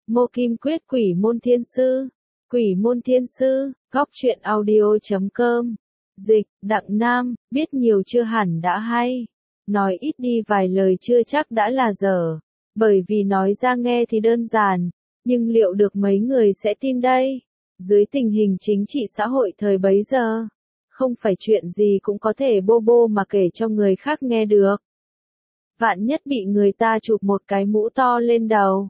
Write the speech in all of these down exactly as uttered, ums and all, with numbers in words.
Mô Kim Quyết Quỷ Môn Thiên Sư. Quỷ Môn Thiên Sư, góc truyện audio chấm com. Dịch, Đặng Nam, biết nhiều chưa hẳn đã hay. Nói ít đi vài lời chưa chắc đã là dở. Bởi vì nói ra nghe thì đơn giản, nhưng liệu được mấy người sẽ tin đây? Dưới tình hình chính trị xã hội thời bấy giờ, không phải chuyện gì cũng có thể bô bô mà kể cho người khác nghe được. Vạn nhất bị người ta chụp một cái mũ to lên đầu.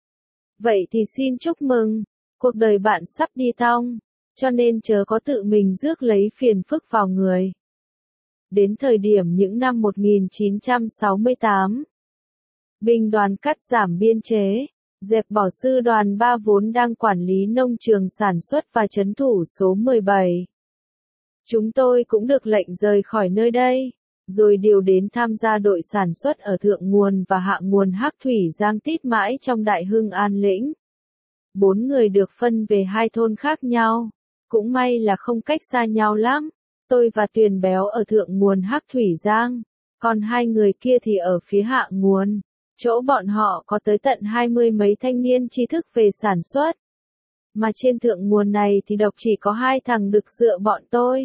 Vậy thì xin chúc mừng, cuộc đời bạn sắp đi thong, cho nên chớ có tự mình rước lấy phiền phức vào người. Đến thời điểm những năm một nghìn chín trăm sáu mươi tám, binh đoàn cắt giảm biên chế, dẹp bỏ sư đoàn ba vốn đang quản lý nông trường sản xuất và trấn thủ số mười bảy. Chúng tôi cũng được lệnh rời khỏi nơi đây, rồi điều đến tham gia đội sản xuất ở thượng nguồn và hạ nguồn Hắc Thủy Giang tít mãi trong Đại Hưng An Lĩnh. Bốn người được phân về hai thôn khác nhau, cũng may là không cách xa nhau lắm, tôi và Tuyền Béo ở thượng nguồn Hắc Thủy Giang, còn hai người kia thì ở phía hạ nguồn, chỗ bọn họ có tới tận hai mươi mấy thanh niên tri thức về sản xuất. Mà trên thượng nguồn này thì độc chỉ có hai thằng đực dựa bọn tôi.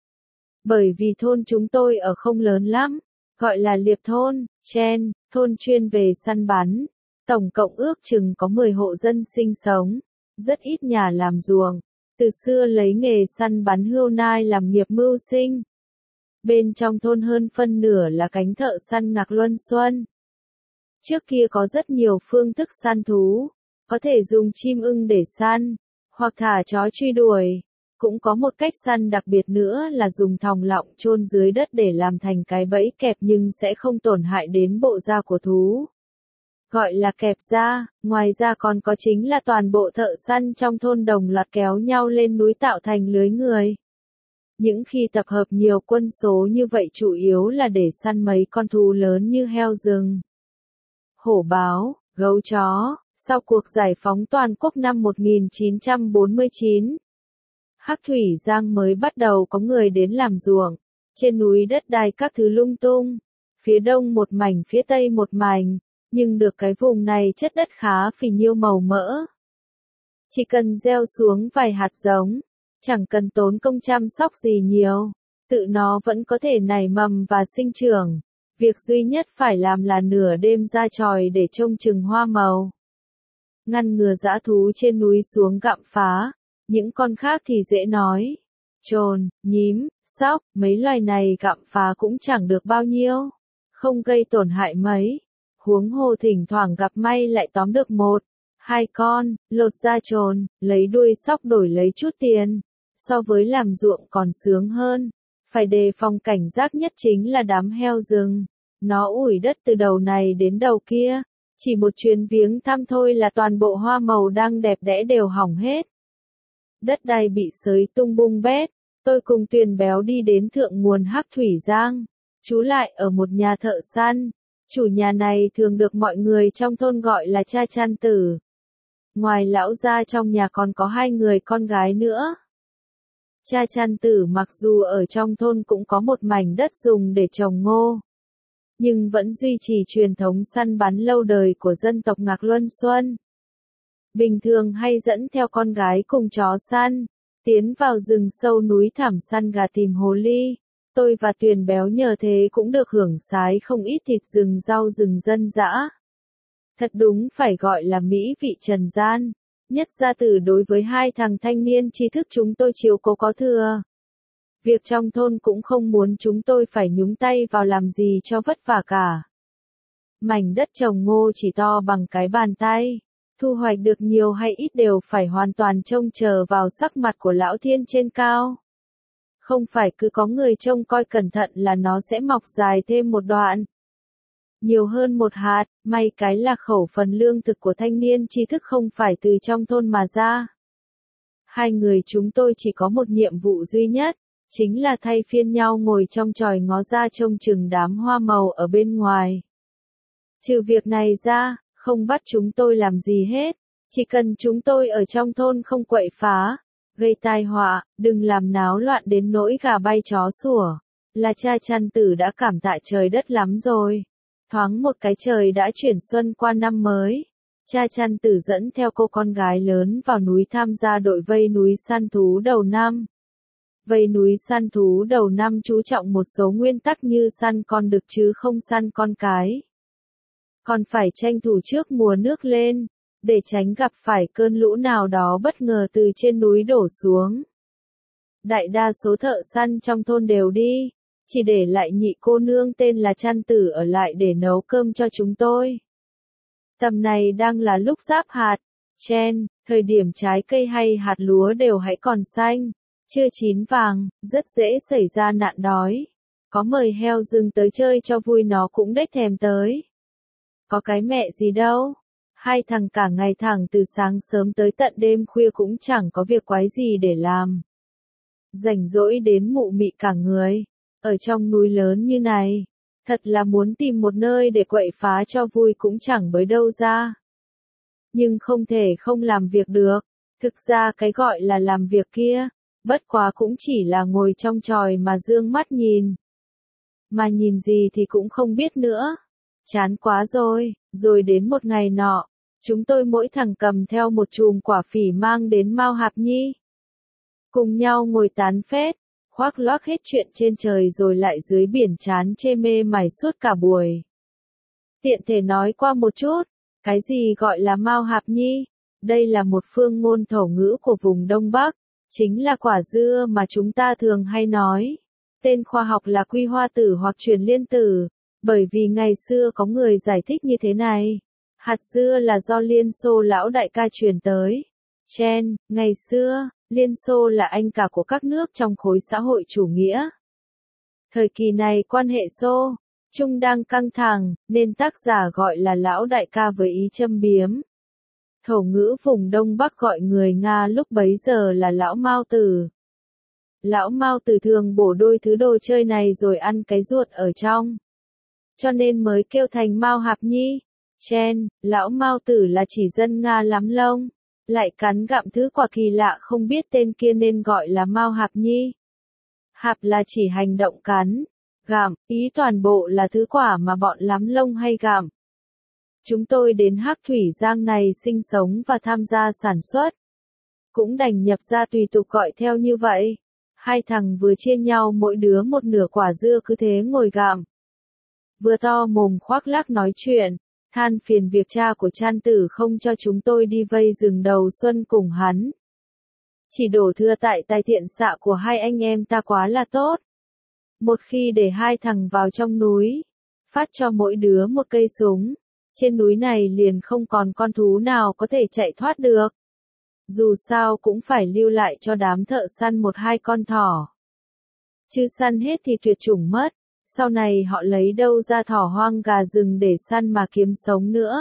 Bởi vì thôn chúng tôi ở không lớn lắm, gọi là Liệp thôn, Chen, thôn chuyên về săn bắn. Tổng cộng ước chừng có mười hộ dân sinh sống, rất ít nhà làm ruộng, từ xưa lấy nghề săn bắn hươu nai làm nghiệp mưu sinh. Bên trong thôn hơn phân nửa là cánh thợ săn ngạc luân xuân. Trước kia có rất nhiều phương thức săn thú, có thể dùng chim ưng để săn, hoặc thả chó truy đuổi. Cũng có một cách săn đặc biệt nữa là dùng thòng lọng chôn dưới đất để làm thành cái bẫy kẹp nhưng sẽ không tổn hại đến bộ da của thú. Gọi là kẹp da, ngoài ra còn có chính là toàn bộ thợ săn trong thôn đồng loạt kéo nhau lên núi tạo thành lưới người. Những khi tập hợp nhiều quân số như vậy chủ yếu là để săn mấy con thú lớn như heo rừng, hổ báo, gấu chó. Sau cuộc giải phóng toàn quốc năm một nghìn chín trăm bốn mươi chín, Hắc Thủy Giang mới bắt đầu có người đến làm ruộng, trên núi đất đai các thứ lung tung, phía đông một mảnh phía tây một mảnh, nhưng được cái vùng này chất đất khá phì nhiêu màu mỡ. Chỉ cần gieo xuống vài hạt giống, chẳng cần tốn công chăm sóc gì nhiều, tự nó vẫn có thể nảy mầm và sinh trưởng, việc duy nhất phải làm là nửa đêm ra chòi để trông chừng hoa màu. Ngăn ngừa dã thú trên núi xuống gặm phá. Những con khác thì dễ nói. Trồn, nhím, sóc, mấy loài này gặm phá cũng chẳng được bao nhiêu. Không gây tổn hại mấy. Huống hồ thỉnh thoảng gặp may lại tóm được một, hai con, lột da trồn, lấy đuôi sóc đổi lấy chút tiền. So với làm ruộng còn sướng hơn. Phải đề phòng cảnh giác nhất chính là đám heo rừng. Nó ủi đất từ đầu này đến đầu kia. Chỉ một chuyến viếng thăm thôi là toàn bộ hoa màu đang đẹp đẽ đều hỏng hết. Đất đai bị xới tung bung bét, tôi cùng Tuyền Béo đi đến thượng nguồn Hắc Thủy Giang, trú lại ở một nhà thợ săn. Chủ nhà này thường được mọi người trong thôn gọi là cha chăn tử. Ngoài lão gia trong nhà còn có hai người con gái nữa. Cha chăn tử mặc dù ở trong thôn cũng có một mảnh đất dùng để trồng ngô, nhưng vẫn duy trì truyền thống săn bắn lâu đời của dân tộc Ngạc Luân Xuân. Bình thường hay dẫn theo con gái cùng chó săn, tiến vào rừng sâu núi thẳm săn gà tìm hồ ly. Tôi và Tuyền Béo nhờ thế cũng được hưởng sái không ít thịt rừng rau rừng dân dã. Thật đúng phải gọi là mỹ vị trần gian. Nhất gia tử đối với hai thằng thanh niên tri thức chúng tôi chiếu cố có thừa. Việc trong thôn cũng không muốn chúng tôi phải nhúng tay vào làm gì cho vất vả cả. Mảnh đất trồng ngô chỉ to bằng cái bàn tay. Thu hoạch được nhiều hay ít đều phải hoàn toàn trông chờ vào sắc mặt của lão thiên trên cao. Không phải cứ có người trông coi cẩn thận là nó sẽ mọc dài thêm một đoạn. Nhiều hơn một hạt, may cái là khẩu phần lương thực của thanh niên tri thức không phải từ trong thôn mà ra. Hai người chúng tôi chỉ có một nhiệm vụ duy nhất, chính là thay phiên nhau ngồi trong chòi ngó ra trông chừng đám hoa màu ở bên ngoài. Trừ việc này ra, không bắt chúng tôi làm gì hết, chỉ cần chúng tôi ở trong thôn không quậy phá, gây tai họa, đừng làm náo loạn đến nỗi gà bay chó sủa, là cha chăn tử đã cảm tạ trời đất lắm rồi. Thoáng một cái trời đã chuyển xuân qua năm mới, Cha Chăn Tử dẫn theo cô con gái lớn vào núi tham gia đội vây núi săn thú đầu năm. Vây núi săn thú đầu năm chú trọng một số nguyên tắc như săn con đực chứ không săn con cái. Còn phải tranh thủ trước mùa nước lên, để tránh gặp phải cơn lũ nào đó bất ngờ từ trên núi đổ xuống. Đại đa số thợ săn trong thôn đều đi, chỉ để lại nhị cô nương tên là Chăn Tử ở lại để nấu cơm cho chúng tôi. Tầm này đang là lúc giáp hạt, chen, thời điểm trái cây hay hạt lúa đều hãy còn xanh, chưa chín vàng, rất dễ xảy ra nạn đói. Có mời heo rừng tới chơi cho vui nó cũng đếch thèm tới. Có cái mẹ gì đâu. Hai thằng cả ngày thẳng từ sáng sớm tới tận đêm khuya cũng chẳng có việc quái gì để làm. Rảnh rỗi đến mụ mị cả người. Ở trong núi lớn như này, thật là muốn tìm một nơi để quậy phá cho vui cũng chẳng bới đâu ra. Nhưng không thể không làm việc được. Thực ra cái gọi là làm việc kia, bất quá cũng chỉ là ngồi trong chòi mà dương mắt nhìn. Mà nhìn gì thì cũng không biết nữa. Chán quá rồi, rồi đến một ngày nọ, chúng tôi mỗi thằng cầm theo một chùm quả phỉ mang đến Mao Hạp Nhi. Cùng nhau ngồi tán phét, khoác lác hết chuyện trên trời rồi lại dưới biển chán chê mê mải suốt cả buổi. Tiện thể nói qua một chút, cái gì gọi là Mao Hạp Nhi? Đây là một phương ngôn thổ ngữ của vùng Đông Bắc, chính là quả dưa mà chúng ta thường hay nói. Tên khoa học là quy hoa tử hoặc truyền liên tử, bởi vì ngày xưa có người giải thích như thế này. Hạt dưa là do Liên Xô lão đại ca truyền tới. Chen, ngày xưa, Liên Xô là anh cả của các nước trong khối xã hội chủ nghĩa. Thời kỳ này quan hệ Xô, Trung đang căng thẳng, nên tác giả gọi là lão đại ca với ý châm biếm. Thổ ngữ vùng Đông Bắc gọi người Nga lúc bấy giờ là lão Mao Tử. Lão Mao Tử thường bổ đôi thứ đồ chơi này rồi ăn cái ruột ở trong. Cho nên mới kêu thành Mao Hạp Nhi. Chen, lão Mao Tử là chỉ dân Nga lắm lông, lại cắn gặm thứ quả kỳ lạ không biết tên kia nên gọi là Mao Hạp Nhi. Hạp là chỉ hành động cắn, gặm, ý toàn bộ là thứ quả mà bọn lắm lông hay gặm. Chúng tôi đến Hắc Thủy Giang này sinh sống và tham gia sản xuất. Cũng đành nhập ra tùy tục gọi theo như vậy. Hai thằng vừa chia nhau mỗi đứa một nửa quả dưa cứ thế ngồi gặm. Vừa to mồm khoác lác nói chuyện, than phiền việc cha của Chăn Tử không cho chúng tôi đi vây rừng đầu xuân cùng hắn. Chỉ đổ thừa tại tài thiện xạ của hai anh em ta quá là tốt. Một khi để hai thằng vào trong núi, phát cho mỗi đứa một cây súng, trên núi này liền không còn con thú nào có thể chạy thoát được. Dù sao cũng phải lưu lại cho đám thợ săn một hai con thỏ. Chứ săn hết thì tuyệt chủng mất, sau này họ lấy đâu ra thỏ hoang gà rừng để săn mà kiếm sống nữa.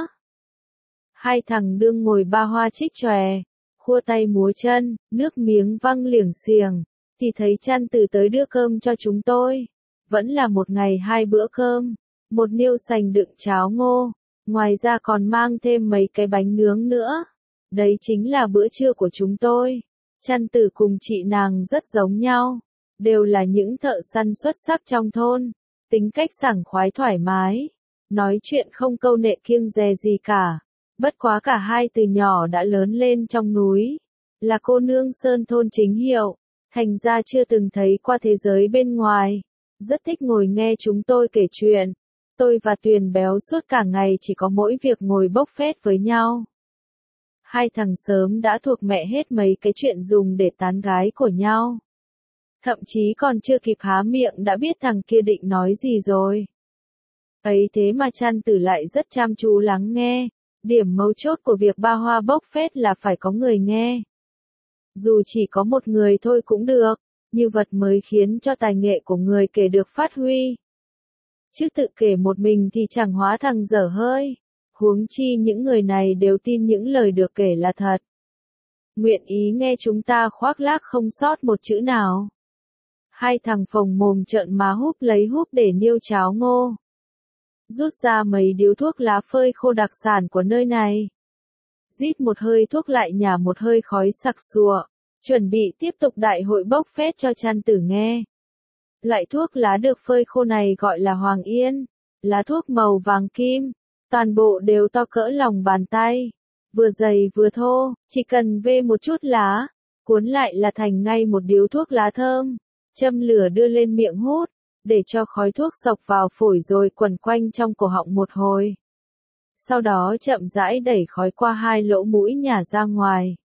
Hai thằng đương ngồi ba hoa trích chòe, khua tay múa chân, nước miếng văng liềng xiềng, thì thấy Chăn Tử tới đưa cơm cho chúng tôi. Vẫn là một ngày hai bữa cơm, một niêu sành đựng cháo ngô, ngoài ra còn mang thêm mấy cái bánh nướng nữa. Đấy chính là bữa trưa của chúng tôi. Chăn Tử cùng chị nàng rất giống nhau, đều là những thợ săn xuất sắc trong thôn, tính cách sảng khoái thoải mái, nói chuyện không câu nệ kiêng dè gì cả. Bất quá cả hai từ nhỏ đã lớn lên trong núi, là cô nương sơn thôn chính hiệu, thành ra chưa từng thấy qua thế giới bên ngoài, rất thích ngồi nghe chúng tôi kể chuyện. Tôi và Tuyền Béo suốt cả ngày chỉ có mỗi việc ngồi bốc phét với nhau. Hai thằng sớm đã thuộc mẹ hết mấy cái chuyện dùng để tán gái của nhau. Thậm chí còn chưa kịp há miệng đã biết thằng kia định nói gì rồi. Ấy thế mà Chăn Tử lại rất chăm chú lắng nghe. Điểm mấu chốt của việc ba hoa bốc phét là phải có người nghe. Dù chỉ có một người thôi cũng được, như vật mới khiến cho tài nghệ của người kể được phát huy. Chứ tự kể một mình thì chẳng hóa thằng dở hơi. Huống chi những người này đều tin những lời được kể là thật. Nguyện ý nghe chúng ta khoác lác không sót một chữ nào. Hai thằng phồng mồm trợn má húp lấy húp để niêu cháo ngô. Rút ra mấy điếu thuốc lá phơi khô đặc sản của nơi này. Rít một hơi thuốc lại nhả một hơi khói sặc sụa, chuẩn bị tiếp tục đại hội bốc phét cho Chăn Tử nghe. Loại thuốc lá được phơi khô này gọi là Hoàng Yên, lá thuốc màu vàng kim, Toàn bộ đều to cỡ lòng bàn tay, vừa dày vừa thô, chỉ cần vê một chút lá, cuốn lại là thành ngay một điếu thuốc lá thơm. Châm lửa đưa lên miệng hút, để cho khói thuốc xộc vào phổi rồi quẩn quanh trong cổ họng một hồi. Sau đó chậm rãi đẩy khói qua hai lỗ mũi nhả ra ngoài.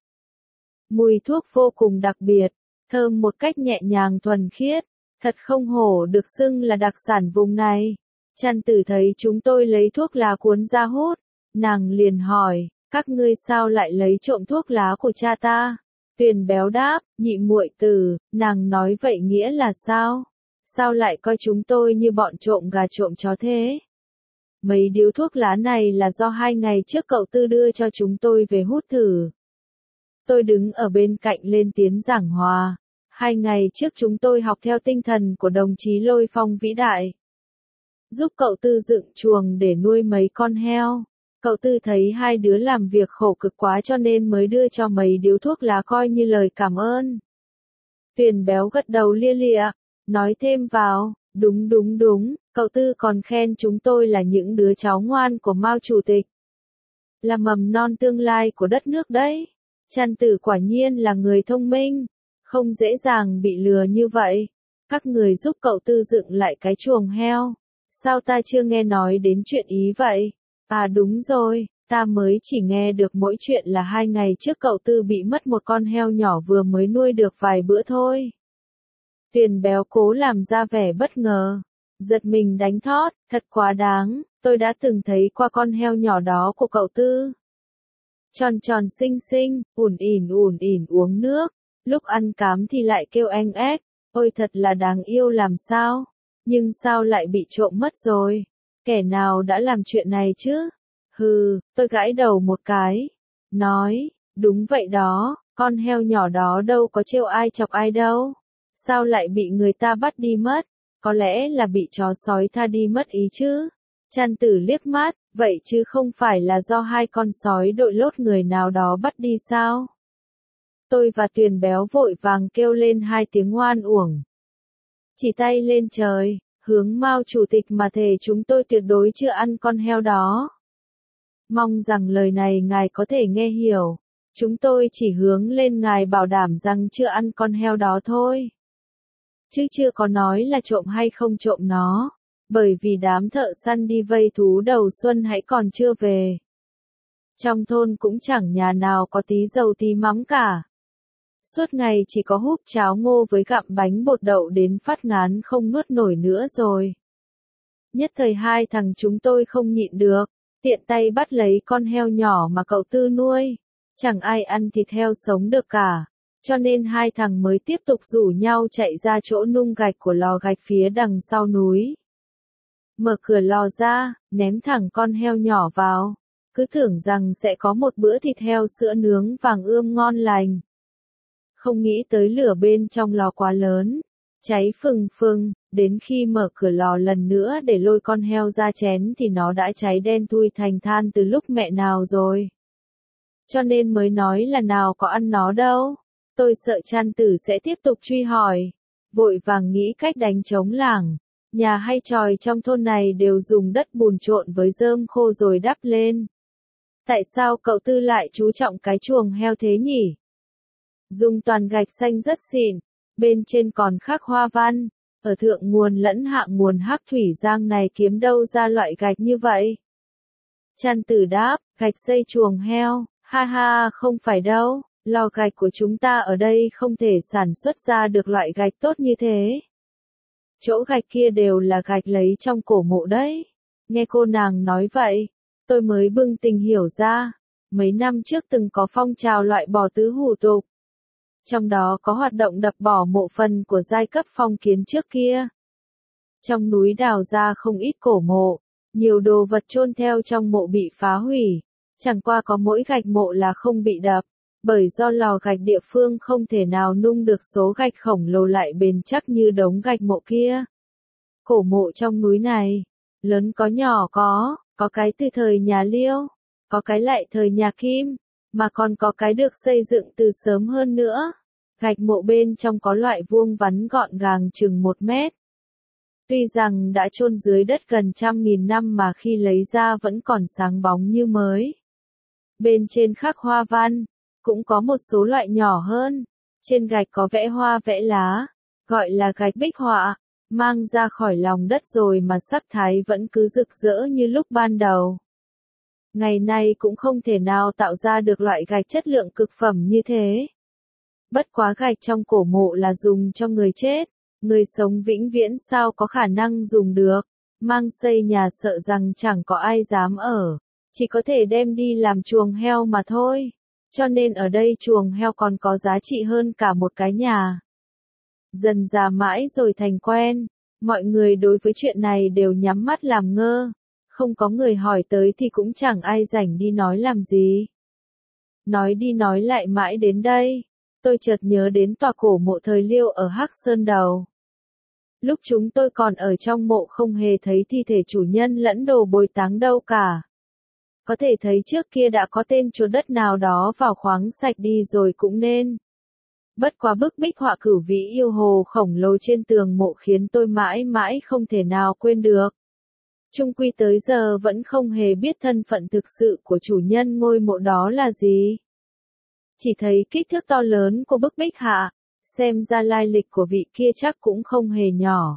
Mùi thuốc vô cùng đặc biệt, thơm một cách nhẹ nhàng thuần khiết, thật không hổ được xưng là đặc sản vùng này. Trăn Tử thấy chúng tôi lấy thuốc lá cuốn ra hút, nàng liền hỏi, các ngươi sao lại lấy trộm thuốc lá của cha ta? Tuyền Béo đáp, nhị muội tử, nàng nói vậy nghĩa là sao? Sao lại coi chúng tôi như bọn trộm gà trộm chó thế? Mấy điếu thuốc lá này là do hai ngày trước cậu Tư đưa cho chúng tôi về hút thử. Tôi đứng ở bên cạnh lên tiếng giảng hòa. Hai ngày trước chúng tôi học theo tinh thần của đồng chí Lôi Phong vĩ đại. Giúp cậu Tư dựng chuồng để nuôi mấy con heo. Cậu Tư thấy hai đứa làm việc khổ cực quá cho nên mới đưa cho mấy điếu thuốc lá coi như lời cảm ơn. Tuyền Béo gật đầu lia lịa, nói thêm vào, đúng đúng đúng, cậu Tư còn khen chúng tôi là những đứa cháu ngoan của Mao Chủ tịch. Là mầm non tương lai của đất nước đấy. Trăn Tử quả nhiên là người thông minh, không dễ dàng bị lừa như vậy. Các người giúp cậu Tư dựng lại cái chuồng heo. Sao ta chưa nghe nói đến chuyện ý vậy? À đúng rồi, ta mới chỉ nghe được mỗi chuyện là hai ngày trước cậu Tư bị mất một con heo nhỏ vừa mới nuôi được vài bữa thôi. Tuyền Béo cố làm ra vẻ bất ngờ, giật mình đánh thót, thật quá đáng, tôi đã từng thấy qua con heo nhỏ đó của cậu Tư. Tròn tròn xinh xinh, ủn ỉn ủn ỉn uống nước, lúc ăn cám thì lại kêu anh ếch, ôi thật là đáng yêu làm sao, nhưng sao lại bị trộm mất rồi? Kẻ nào đã làm chuyện này chứ? Hừ, tôi gãi đầu một cái. Nói, đúng vậy đó, con heo nhỏ đó đâu có trêu ai chọc ai đâu. Sao lại bị người ta bắt đi mất? Có lẽ là bị chó sói tha đi mất ý chứ. Trăn Tử liếc mắt, vậy chứ không phải là do hai con sói đội lốt người nào đó bắt đi sao? Tôi và Tuyền Béo vội vàng kêu lên hai tiếng oan uổng. Chỉ tay lên trời, hướng Mao Chủ tịch mà thề chúng tôi tuyệt đối chưa ăn con heo đó. Mong rằng lời này ngài có thể nghe hiểu. Chúng tôi chỉ hướng lên ngài bảo đảm rằng chưa ăn con heo đó thôi. Chứ chưa có nói là trộm hay không trộm nó. Bởi vì đám thợ săn đi vây thú đầu xuân hãy còn chưa về. Trong thôn cũng chẳng nhà nào có tí dầu tí mắm cả. Suốt ngày chỉ có húp cháo ngô với gặm bánh bột đậu đến phát ngán không nuốt nổi nữa rồi. Nhất thời hai thằng chúng tôi không nhịn được, tiện tay bắt lấy con heo nhỏ mà cậu Tư nuôi. Chẳng ai ăn thịt heo sống được cả, cho nên hai thằng mới tiếp tục rủ nhau chạy ra chỗ nung gạch của lò gạch phía đằng sau núi. Mở cửa lò ra, ném thẳng con heo nhỏ vào, cứ tưởng rằng sẽ có một bữa thịt heo sữa nướng vàng ươm ngon lành. Không nghĩ tới lửa bên trong lò quá lớn, cháy phừng phừng, đến khi mở cửa lò lần nữa để lôi con heo ra chén thì nó đã cháy đen thui thành than từ lúc mẹ nào rồi. Cho nên mới nói là nào có ăn nó đâu. Tôi sợ Trăn Tử sẽ tiếp tục truy hỏi, vội vàng nghĩ cách đánh trống lảng. Nhà hay chòi trong thôn này đều dùng đất bùn trộn với rơm khô rồi đắp lên. Tại sao cậu Tư lại chú trọng cái chuồng heo thế nhỉ? Dùng toàn gạch xanh rất xịn, bên trên còn khắc hoa văn, ở thượng nguồn lẫn hạ nguồn Hắc Thủy Giang này kiếm đâu ra loại gạch như vậy? Trăn Tử đáp, gạch xây chuồng heo, ha ha không phải đâu, lò gạch của chúng ta ở đây không thể sản xuất ra được loại gạch tốt như thế. Chỗ gạch kia đều là gạch lấy trong cổ mộ đấy. Nghe cô nàng nói vậy, tôi mới bừng tỉnh hiểu ra, mấy năm trước từng có phong trào loại bỏ tứ hủ tục. Trong đó có hoạt động đập bỏ mộ phần của giai cấp phong kiến trước kia. Trong núi đào ra không ít cổ mộ, nhiều đồ vật chôn theo trong mộ bị phá hủy, chẳng qua có mỗi gạch mộ là không bị đập, bởi do lò gạch địa phương không thể nào nung được số gạch khổng lồ lại bền chắc như đống gạch mộ kia. Cổ mộ trong núi này, lớn có nhỏ có, có cái từ thời nhà Liêu, có cái lại thời nhà Kim, mà còn có cái được xây dựng từ sớm hơn nữa. Gạch mộ bên trong có loại vuông vắn gọn gàng chừng một mét. Tuy rằng đã chôn dưới đất gần trăm nghìn năm mà khi lấy ra vẫn còn sáng bóng như mới. Bên trên khắc hoa văn, cũng có một số loại nhỏ hơn. Trên gạch có vẽ hoa vẽ lá, gọi là gạch bích họa, mang ra khỏi lòng đất rồi mà sắc thái vẫn cứ rực rỡ như lúc ban đầu. Ngày nay cũng không thể nào tạo ra được loại gạch chất lượng cực phẩm như thế. Bất quá gạch trong cổ mộ là dùng cho người chết, người sống vĩnh viễn sao có khả năng dùng được, mang xây nhà sợ rằng chẳng có ai dám ở, chỉ có thể đem đi làm chuồng heo mà thôi. Cho nên ở đây chuồng heo còn có giá trị hơn cả một cái nhà. Dần già mãi rồi thành quen, mọi người đối với chuyện này đều nhắm mắt làm ngơ, không có người hỏi tới thì cũng chẳng ai rảnh đi nói làm gì. Nói đi nói lại mãi đến đây, tôi chợt nhớ đến tòa cổ mộ thời Liêu ở Hắc Sơn Đầu. Lúc chúng tôi còn ở trong mộ không hề thấy thi thể chủ nhân lẫn đồ bồi táng đâu cả. Có thể thấy trước kia đã có tên chúa đất nào đó vào khoáng sạch đi rồi cũng nên. Bất quá bức bích họa cửu vĩ yêu hồ khổng lồ trên tường mộ khiến tôi mãi mãi không thể nào quên được. Chung quy tới giờ vẫn không hề biết thân phận thực sự của chủ nhân ngôi mộ đó là gì. Chỉ thấy kích thước to lớn của bức bích họa, xem ra lai lịch của vị kia chắc cũng không hề nhỏ.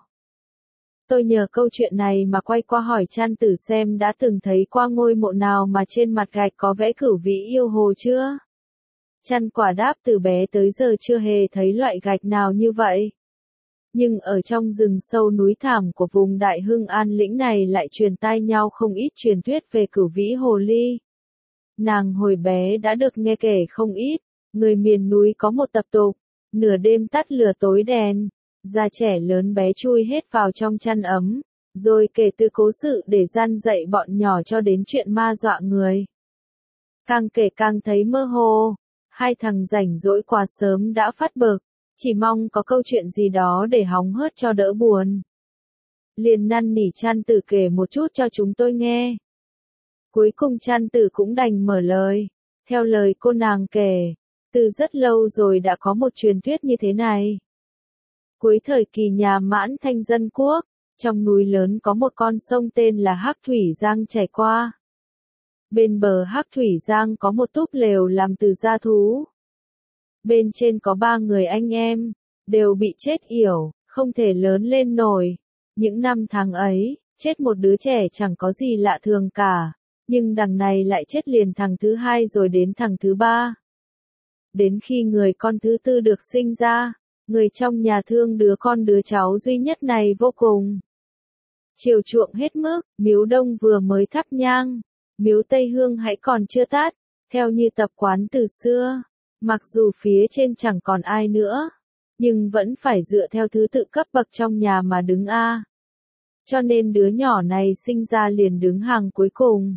Tôi nhờ câu chuyện này mà quay qua hỏi Trăn Tử xem đã từng thấy qua ngôi mộ nào mà trên mặt gạch có vẽ cửu vĩ yêu hồ chưa? Trăn quả đáp từ bé tới giờ chưa hề thấy loại gạch nào như vậy. Nhưng ở trong rừng sâu núi thảm của vùng Đại Hưng An lĩnh này lại truyền tai nhau không ít truyền thuyết về cửu vĩ hồ ly. Nàng hồi bé đã được nghe kể không ít, người miền núi có một tập tục, nửa đêm tắt lửa tối đèn, già trẻ lớn bé chui hết vào trong chăn ấm, rồi kể từ cố sự để gian dạy bọn nhỏ cho đến chuyện ma dọa người. Càng kể càng thấy mơ hồ, hai thằng rảnh rỗi quá sớm đã phát bực, chỉ mong có câu chuyện gì đó để hóng hớt cho đỡ buồn. Liền năn nỉ Trăn Tử kể một chút cho chúng tôi nghe. Cuối cùng Trăn Tử cũng đành mở lời, theo lời cô nàng kể, từ rất lâu rồi đã có một truyền thuyết như thế này. Cuối thời kỳ nhà Mãn Thanh Dân Quốc, trong núi lớn có một con sông tên là Hắc Thủy Giang chảy qua. Bên bờ Hắc Thủy Giang có một túp lều làm từ da thú. Bên trên có ba người anh em, đều bị chết yểu, không thể lớn lên nổi. Những năm tháng ấy, chết một đứa trẻ chẳng có gì lạ thường cả, nhưng đằng này lại chết liền thằng thứ hai rồi đến thằng thứ ba. Đến khi người con thứ tư được sinh ra, người trong nhà thương đứa con đứa cháu duy nhất này vô cùng. Chiều chuộng hết mức, miếu đông vừa mới thắp nhang, miếu tây hương hãy còn chưa tắt, theo như tập quán từ xưa. Mặc dù phía trên chẳng còn ai nữa, nhưng vẫn phải dựa theo thứ tự cấp bậc trong nhà mà đứng A. Cho nên đứa nhỏ này sinh ra liền đứng hàng cuối cùng.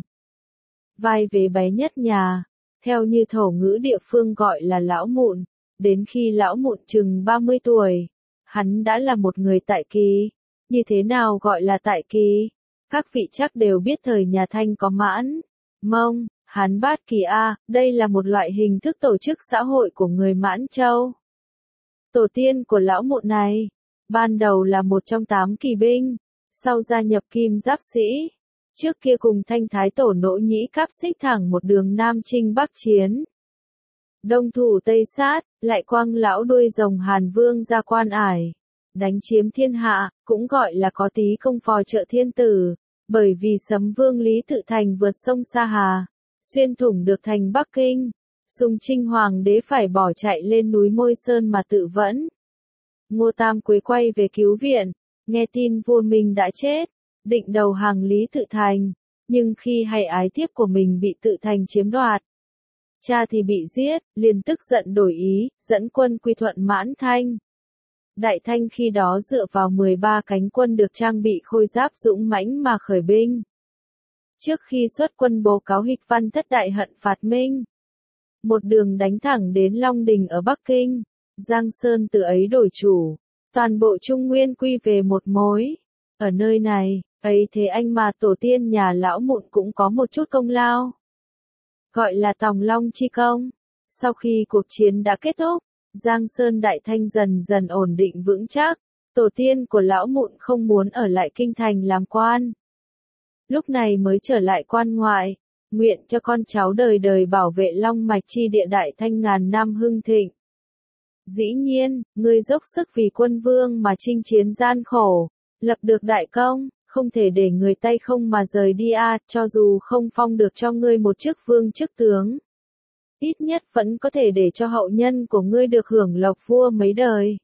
Vai vế bé nhất nhà, theo như thổ ngữ địa phương gọi là lão mụn, đến khi lão mụn chừng ba mươi tuổi, hắn đã là một người tại kỳ. Như thế nào gọi là tại kỳ? Các vị chắc đều biết thời nhà Thanh có Mãn, Mông, Hán Bát Kỳ A, đây là một loại hình thức tổ chức xã hội của người Mãn Châu. Tổ tiên của lão mụn này, ban đầu là một trong tám kỳ binh, sau gia nhập Kim Giáp Sĩ, trước kia cùng Thanh Thái Tổ Nỗ Nhĩ Cáp xích thẳng một đường Nam Chinh Bắc Chiến. Đông thủ Tây sát, lại quăng lão đuôi rồng Hàn Vương ra Quan Ải, đánh chiếm thiên hạ, cũng gọi là có tí công phò trợ thiên tử, bởi vì Sấm Vương Lý Tự Thành vượt sông Sa Hà, xuyên thủng được thành Bắc Kinh, Sùng Trinh Hoàng đế phải bỏ chạy lên núi Môi Sơn mà tự vẫn. Ngô Tam Quế quay về cứu viện, nghe tin vua mình đã chết, định đầu hàng Lý Tự Thành, nhưng khi hay ái thiếp của mình bị Tự Thành chiếm đoạt, cha thì bị giết, liền tức giận đổi ý, dẫn quân quy thuận Mãn Thanh. Đại Thanh khi đó dựa vào mười ba cánh quân được trang bị khôi giáp dũng mãnh mà khởi binh. Trước khi xuất quân bố cáo Hịch Văn thất đại hận phạt Minh, một đường đánh thẳng đến Long Đình ở Bắc Kinh, Giang Sơn từ ấy đổi chủ, toàn bộ Trung Nguyên quy về một mối. Ở nơi này, ấy thế anh mà tổ tiên nhà lão mụn cũng có một chút công lao, gọi là Tòng Long chi công. Sau khi cuộc chiến đã kết thúc, Giang Sơn Đại Thanh dần dần ổn định vững chắc, Tổ tiên của lão mụn không muốn ở lại kinh thành làm quan. Lúc này mới trở lại quan ngoại, nguyện cho con cháu đời đời bảo vệ long mạch chi địa đại thanh ngàn năm hưng thịnh. Dĩ nhiên, ngươi dốc sức vì quân vương mà chinh chiến gian khổ, lập được đại công, không thể để người tay không mà rời đi a, cho dù không phong được cho ngươi một chức vương chức tướng. Ít nhất vẫn có thể để cho hậu nhân của ngươi được hưởng lộc vua mấy đời.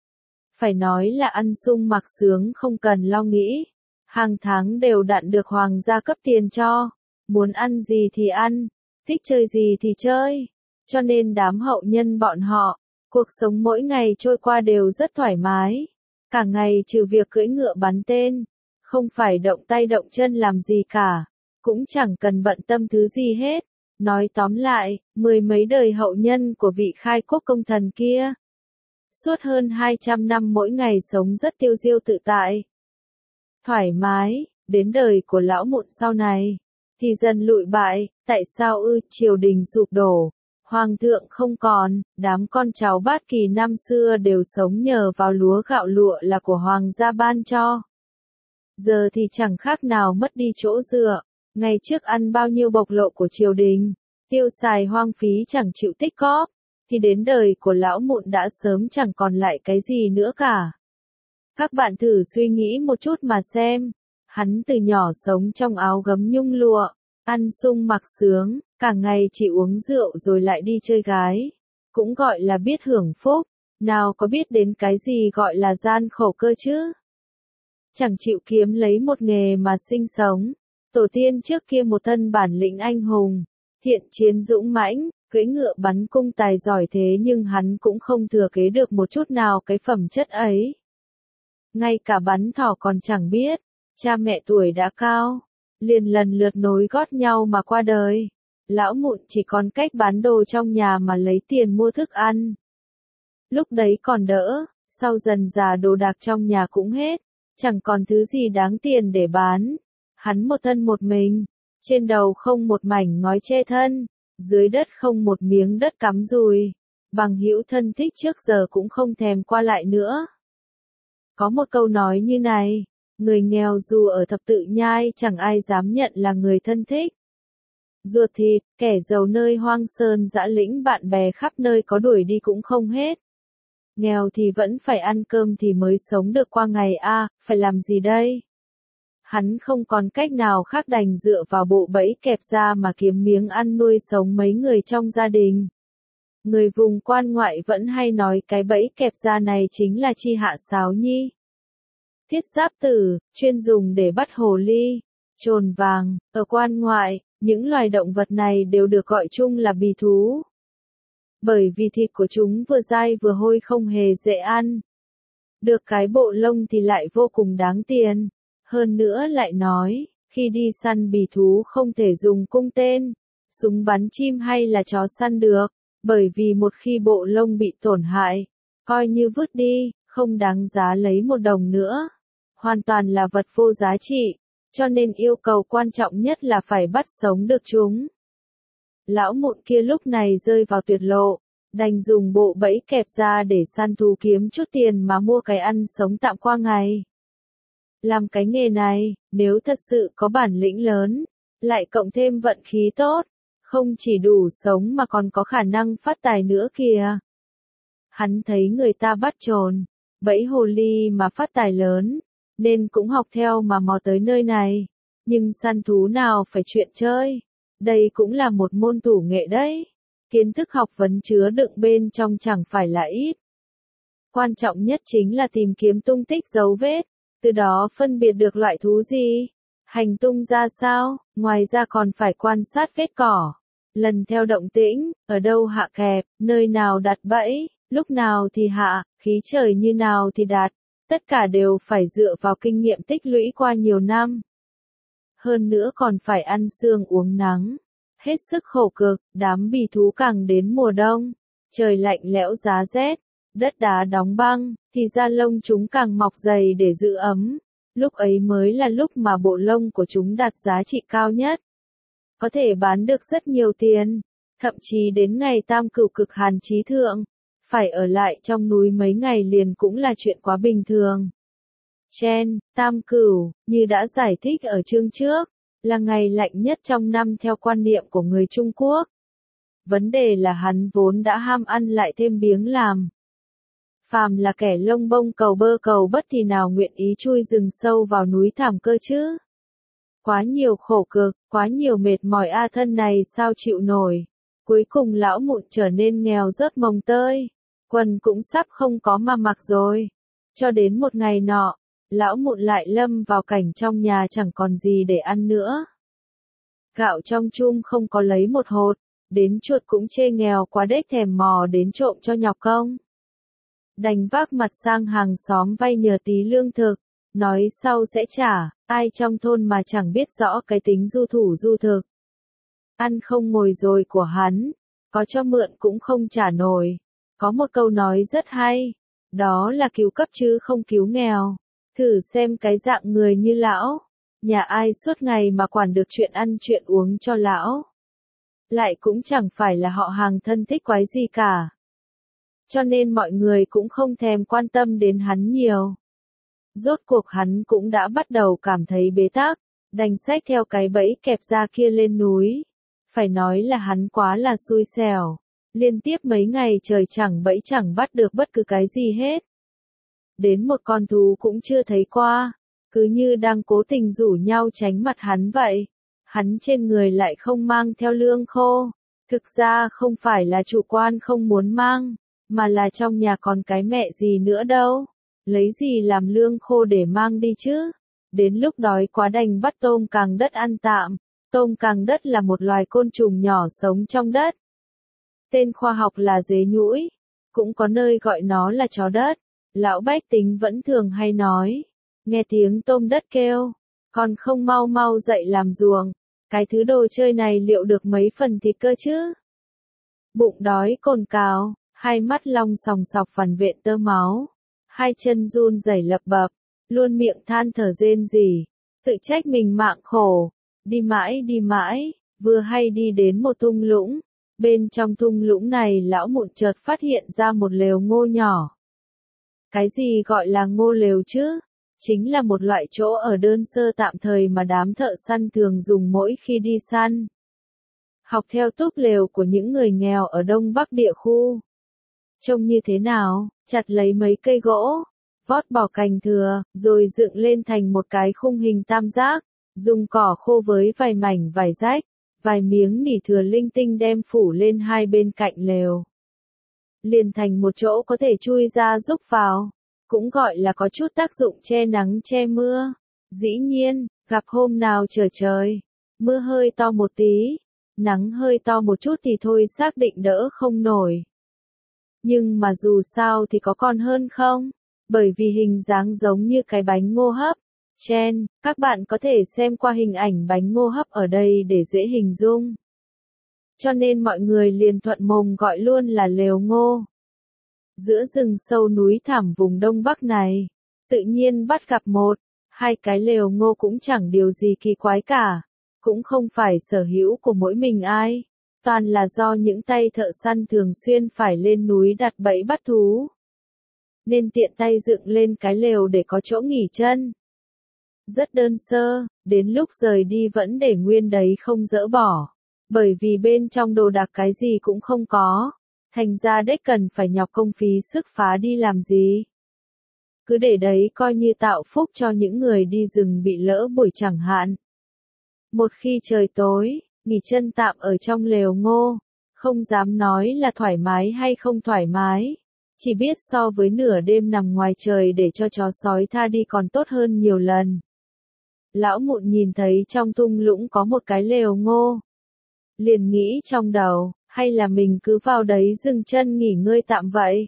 Phải nói là ăn sung mặc sướng không cần lo nghĩ. Hàng tháng đều đặn được hoàng gia cấp tiền cho. Muốn ăn gì thì ăn, thích chơi gì thì chơi. Cho nên đám hậu nhân bọn họ, cuộc sống mỗi ngày trôi qua đều rất thoải mái. Cả ngày trừ việc cưỡi ngựa bắn tên, không phải động tay động chân làm gì cả. Cũng chẳng cần bận tâm thứ gì hết. Nói tóm lại, mười mấy đời hậu nhân của vị khai quốc công thần kia. Suốt hơn hai trăm năm mỗi ngày sống rất tiêu diêu tự tại. Thoải mái, đến đời của lão mụn sau này, thì dần lụi bại, tại sao ư, triều đình sụp đổ, hoàng thượng không còn, đám con cháu bát kỳ năm xưa đều sống nhờ vào lúa gạo lụa là của hoàng gia ban cho. Giờ thì chẳng khác nào mất đi chỗ dựa, ngày trước ăn bao nhiêu bộc lộ của triều đình, tiêu xài hoang phí chẳng chịu tích góp, thì đến đời của lão mụn đã sớm chẳng còn lại cái gì nữa cả. Các bạn thử suy nghĩ một chút mà xem, hắn từ nhỏ sống trong áo gấm nhung lụa, ăn sung mặc sướng, cả ngày chỉ uống rượu rồi lại đi chơi gái, cũng gọi là biết hưởng phúc, nào có biết đến cái gì gọi là gian khổ cơ chứ. Chẳng chịu kiếm lấy một nghề mà sinh sống, tổ tiên trước kia một thân bản lĩnh anh hùng, thiện chiến dũng mãnh, cưỡi ngựa bắn cung tài giỏi thế nhưng hắn cũng không thừa kế được một chút nào cái phẩm chất ấy. Ngay cả bắn thỏ còn chẳng biết, cha mẹ tuổi đã cao, liền lần lượt nối gót nhau mà qua đời. Lão mụn chỉ còn cách bán đồ trong nhà mà lấy tiền mua thức ăn. Lúc đấy còn đỡ, sau dần già đồ đạc trong nhà cũng hết, chẳng còn thứ gì đáng tiền để bán. Hắn một thân một mình, trên đầu không một mảnh ngói che thân, dưới đất không một miếng đất cắm dùi, bằng hữu thân thích trước giờ cũng không thèm qua lại nữa. Có một câu nói như này, người nghèo dù ở thập tự nhai chẳng ai dám nhận là người thân thích. Ruột thịt, kẻ giàu nơi hoang sơn dã lĩnh bạn bè khắp nơi có đuổi đi cũng không hết. Nghèo thì vẫn phải ăn cơm thì mới sống được qua ngày a, à, phải làm gì đây? Hắn không còn cách nào khác đành dựa vào bộ bẫy kẹp ra mà kiếm miếng ăn nuôi sống mấy người trong gia đình. Người vùng quan ngoại vẫn hay nói cái bẫy kẹp ra này chính là chi hạ sáo nhi. Thiết giáp tử, chuyên dùng để bắt hồ ly, trồn vàng, ở quan ngoại, những loài động vật này đều được gọi chung là bì thú. Bởi vì thịt của chúng vừa dai vừa hôi không hề dễ ăn. Được cái bộ lông thì lại vô cùng đáng tiền. Hơn nữa lại nói, khi đi săn bì thú không thể dùng cung tên, súng bắn chim hay là chó săn được, bởi vì một khi bộ lông bị tổn hại, coi như vứt đi, không đáng giá lấy một đồng nữa. Hoàn toàn là vật vô giá trị, cho nên yêu cầu quan trọng nhất là phải bắt sống được chúng. Lão mụn kia lúc này rơi vào tuyệt lộ, đành dùng bộ bẫy kẹp ra để săn thú kiếm chút tiền mà mua cái ăn sống tạm qua ngày. Làm cái nghề này, nếu thật sự có bản lĩnh lớn, lại cộng thêm vận khí tốt, không chỉ đủ sống mà còn có khả năng phát tài nữa kìa. Hắn thấy người ta bắt trồn, bẫy hồ ly mà phát tài lớn, nên cũng học theo mà mò tới nơi này. Nhưng săn thú nào phải chuyện chơi, đây cũng là một môn thủ nghệ đấy. Kiến thức học vấn chứa đựng bên trong chẳng phải là ít. Quan trọng nhất chính là tìm kiếm tung tích dấu vết, từ đó phân biệt được loại thú gì, hành tung ra sao, ngoài ra còn phải quan sát vết cỏ, lần theo động tĩnh, ở đâu hạ kẹp, nơi nào đặt bẫy, lúc nào thì hạ, khí trời như nào thì đặt, tất cả đều phải dựa vào kinh nghiệm tích lũy qua nhiều năm. Hơn nữa còn phải ăn sương uống nắng, hết sức khổ cực, đám bì thú càng đến mùa đông, trời lạnh lẽo giá rét, đất đá đóng băng, thì da lông chúng càng mọc dày để giữ ấm. Lúc ấy mới là lúc mà bộ lông của chúng đạt giá trị cao nhất. Có thể bán được rất nhiều tiền, thậm chí đến ngày tam cửu cực hàn chí thượng, phải ở lại trong núi mấy ngày liền cũng là chuyện quá bình thường. Chen, Tam Cửu, như đã giải thích ở chương trước, là ngày lạnh nhất trong năm theo quan niệm của người Trung Quốc. Vấn đề là hắn vốn đã ham ăn lại thêm biếng làm. Phàm là kẻ lông bông cầu bơ cầu bất thì nào nguyện ý chui rừng sâu vào núi thảm cơ chứ. Quá nhiều khổ cực, quá nhiều mệt mỏi a thân này sao chịu nổi. Cuối cùng lão mụn trở nên nghèo rớt mồng tơi, quần cũng sắp không có mà mặc rồi. Cho đến một ngày nọ, lão mụn lại lâm vào cảnh trong nhà chẳng còn gì để ăn nữa. Gạo trong chum không có lấy một hột, đến chuột cũng chê nghèo quá đếch thèm mò đến trộm cho nhọc công. Đành vác mặt sang hàng xóm vay nhờ tí lương thực, nói sau sẽ trả, ai trong thôn mà chẳng biết rõ cái tính du thủ du thực. Ăn không ngồi rồi của hắn, có cho mượn cũng không trả nổi. Có một câu nói rất hay, đó là cứu cấp chứ không cứu nghèo. Thử xem cái dạng người như lão, nhà ai suốt ngày mà quản được chuyện ăn chuyện uống cho lão. Lại cũng chẳng phải là họ hàng thân thích quái gì cả. Cho nên mọi người cũng không thèm quan tâm đến hắn nhiều. Rốt cuộc hắn cũng đã bắt đầu cảm thấy bế tắc, đành xách theo cái bẫy kẹp ra kia lên núi. Phải nói là hắn quá là xui xẻo, liên tiếp mấy ngày trời chẳng bẫy chẳng bắt được bất cứ cái gì hết. Đến một con thú cũng chưa thấy qua, cứ như đang cố tình rủ nhau tránh mặt hắn vậy. Hắn trên người lại không mang theo lương khô, thực ra không phải là chủ quan không muốn mang, mà là trong nhà còn cái mẹ gì nữa đâu, lấy gì làm lương khô để mang đi chứ. Đến lúc đói quá đành bắt tôm càng đất ăn tạm. Tôm càng đất là một loài côn trùng nhỏ sống trong đất. Tên khoa học là dế nhũi, cũng có nơi gọi nó là chó đất. Lão bách tính vẫn thường hay nói, nghe tiếng tôm đất kêu, còn không mau mau dậy làm ruồng, cái thứ đồ chơi này liệu được mấy phần thịt cơ chứ. Bụng đói cồn cào, hai mắt long sòng sọc phản vện tơ máu, hai chân run rẩy lập bập, luôn miệng than thở rên rỉ, tự trách mình mạng khổ. Đi mãi đi mãi, vừa hay đi đến một thung lũng, bên trong thung lũng này lão mụn chợt phát hiện ra một lều ngô nhỏ. Cái gì gọi là ngô lều chứ? Chính là một loại chỗ ở đơn sơ tạm thời mà đám thợ săn thường dùng mỗi khi đi săn. Học theo túp lều của những người nghèo ở Đông Bắc địa khu. Trông như thế nào? Chặt lấy mấy cây gỗ, vót bỏ cành thừa, rồi dựng lên thành một cái khung hình tam giác. Dùng cỏ khô với vài mảnh vải rách, vài miếng nỉ thừa linh tinh đem phủ lên hai bên cạnh lều. Liền thành một chỗ có thể chui ra rúc vào, cũng gọi là có chút tác dụng che nắng che mưa. Dĩ nhiên, gặp hôm nào trở trời, mưa hơi to một tí, nắng hơi to một chút thì thôi xác định đỡ không nổi. Nhưng mà dù sao thì có còn hơn không, bởi vì hình dáng giống như cái bánh ngô hấp. Chen, các bạn có thể xem qua hình ảnh bánh ngô hấp ở đây để dễ hình dung. Cho nên mọi người liền thuận mồm gọi luôn là lều ngô. Giữa rừng sâu núi thẳm vùng Đông Bắc này, tự nhiên bắt gặp một, hai cái lều ngô cũng chẳng điều gì kỳ quái cả, cũng không phải sở hữu của mỗi mình ai, toàn là do những tay thợ săn thường xuyên phải lên núi đặt bẫy bắt thú. Nên tiện tay dựng lên cái lều để có chỗ nghỉ chân. Rất đơn sơ, đến lúc rời đi vẫn để nguyên đấy không dỡ bỏ. Bởi vì bên trong đồ đạc cái gì cũng không có. Thành ra đếch cần phải nhọc công phí sức phá đi làm gì. Cứ để đấy coi như tạo phúc cho những người đi rừng bị lỡ buổi chẳng hạn. Một khi trời tối, nghỉ chân tạm ở trong lều ngô. Không dám nói là thoải mái hay không thoải mái. Chỉ biết so với nửa đêm nằm ngoài trời để cho chó sói tha đi còn tốt hơn nhiều lần. Lão mụn nhìn thấy trong thung lũng có một cái lều ngô. Liền nghĩ trong đầu, hay là mình cứ vào đấy dừng chân nghỉ ngơi tạm vậy.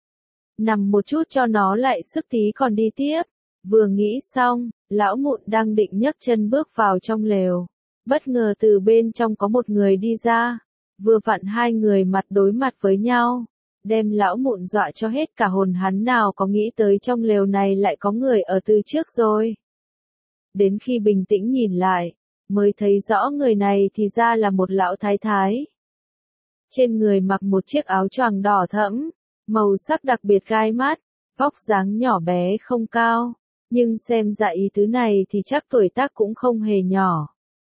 Nằm một chút cho nó lại sức tí còn đi tiếp. Vừa nghĩ xong, lão mụn đang định nhấc chân bước vào trong lều. Bất ngờ từ bên trong có một người đi ra. Vừa vặn hai người mặt đối mặt với nhau. Đem lão mụn dọa cho hết cả hồn hắn nào có nghĩ tới trong lều này lại có người ở từ trước rồi. Đến khi bình tĩnh nhìn lại, mới thấy rõ người này thì ra là một lão thái thái. Trên người mặc một chiếc áo choàng đỏ thẫm, màu sắc đặc biệt gai mắt, vóc dáng nhỏ bé không cao, nhưng xem ra ý tứ này thì chắc tuổi tác cũng không hề nhỏ.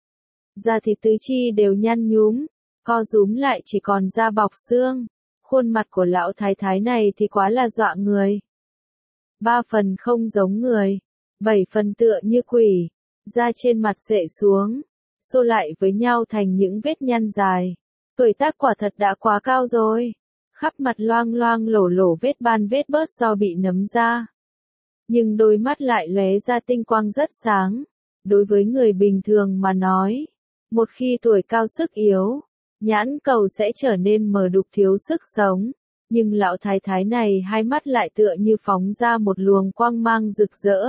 Da thịt tứ chi đều nhăn nhúm, co rúm lại chỉ còn da bọc xương, khuôn mặt của lão thái thái này thì quá là dọa người. Ba phần không giống người, bảy phần tựa như quỷ, da trên mặt xệ xuống, xô lại với nhau thành những vết nhăn dài. Tuổi tác quả thật đã quá cao rồi, khắp mặt loang loang lổ lổ vết ban vết bớt do bị nấm da. Nhưng đôi mắt lại lóe ra tinh quang rất sáng. Đối với người bình thường mà nói, một khi tuổi cao sức yếu, nhãn cầu sẽ trở nên mờ đục thiếu sức sống. Nhưng lão thái thái này hai mắt lại tựa như phóng ra một luồng quang mang rực rỡ,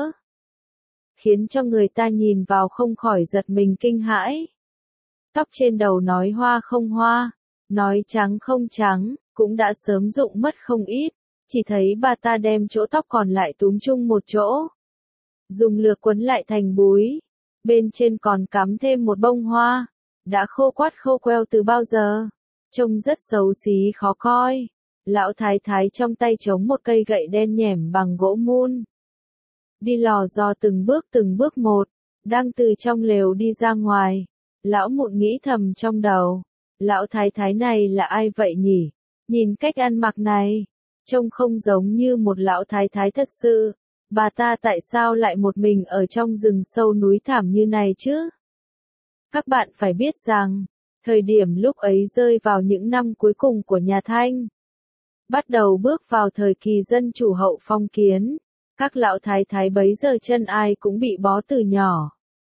khiến cho người ta nhìn vào không khỏi giật mình kinh hãi. Tóc trên đầu nói hoa không hoa, nói trắng không trắng, cũng đã sớm rụng mất không ít, chỉ thấy bà ta đem chỗ tóc còn lại túm chung một chỗ, dùng lược quấn lại thành búi, bên trên còn cắm thêm một bông hoa, đã khô quắt khô queo từ bao giờ, trông rất xấu xí khó coi. Lão thái thái trong tay chống một cây gậy đen nhẻm bằng gỗ mun, đi lò dò từng bước từng bước một, đang từ trong lều đi ra ngoài. Lão mụn nghĩ thầm trong đầu, lão thái thái này là ai vậy nhỉ? Nhìn cách ăn mặc này, trông không giống như một lão thái thái thật sự. Bà ta tại sao lại một mình ở trong rừng sâu núi thảm như này chứ? Các bạn phải biết rằng, thời điểm lúc ấy rơi vào những năm cuối cùng của nhà Thanh, bắt đầu bước vào thời kỳ dân chủ hậu phong kiến. Các lão thái thái bấy giờ chân ai cũng bị bó từ nhỏ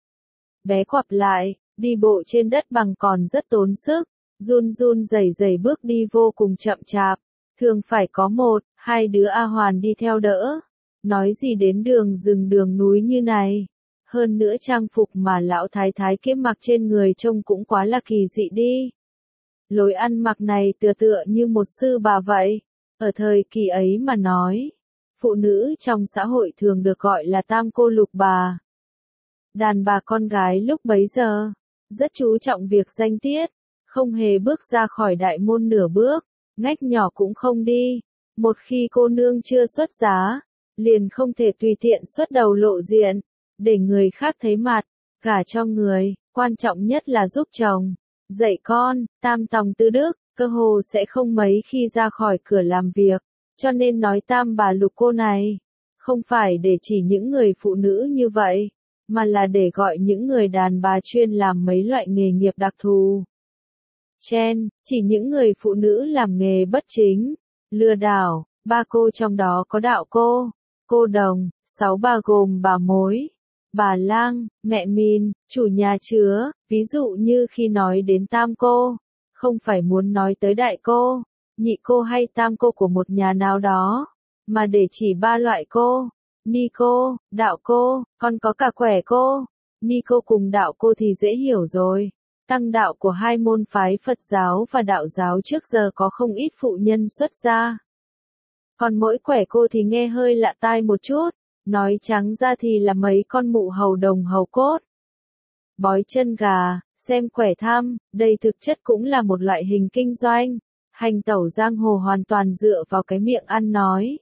bé quặp lại, đi bộ trên đất bằng còn rất tốn sức, run run rẩy rẩy bước đi vô cùng chậm chạp, thường phải có một, hai đứa A Hoàn đi theo đỡ. Nói gì đến đường rừng đường núi như này, hơn nữa trang phục mà lão thái thái kiếp mặc trên người trông cũng quá là kỳ dị đi. Lối ăn mặc này tựa tựa như một sư bà vậy. Ở thời kỳ ấy mà nói, phụ nữ trong xã hội thường được gọi là tam cô lục bà. Đàn bà con gái lúc bấy giờ, rất chú trọng việc danh tiết, không hề bước ra khỏi đại môn nửa bước, ngách nhỏ cũng không đi. Một khi cô nương chưa xuất giá, liền không thể tùy tiện xuất đầu lộ diện, để người khác thấy mặt, gả cho người, quan trọng nhất là giúp chồng, dạy con, tam tòng tứ đức, cơ hồ sẽ không mấy khi ra khỏi cửa làm việc. Cho nên nói tam bà lục cô này, không phải để chỉ những người phụ nữ như vậy, mà là để gọi những người đàn bà chuyên làm mấy loại nghề nghiệp đặc thù. Chen, chỉ những người phụ nữ làm nghề bất chính, lừa đảo. Ba cô trong đó có đạo cô, cô đồng, sáu bà gồm bà mối, bà lang, mẹ min, chủ nhà chứa. Ví dụ như khi nói đến tam cô, không phải muốn nói tới đại cô, nhị cô hay tam cô của một nhà nào đó, mà để chỉ ba loại cô: ni cô, đạo cô, còn có cả quẻ cô. Ni cô cùng đạo cô thì dễ hiểu rồi. Tăng đạo của hai môn phái Phật giáo và đạo giáo trước giờ có không ít phụ nhân xuất gia. Còn mỗi quẻ cô thì nghe hơi lạ tai một chút, nói trắng ra thì là mấy con mụ hầu đồng hầu cốt. Bói chân gà, xem quẻ thăm, đây thực chất cũng là một loại hình kinh doanh. Hành tẩu giang hồ hoàn toàn dựa vào cái miệng ăn nói.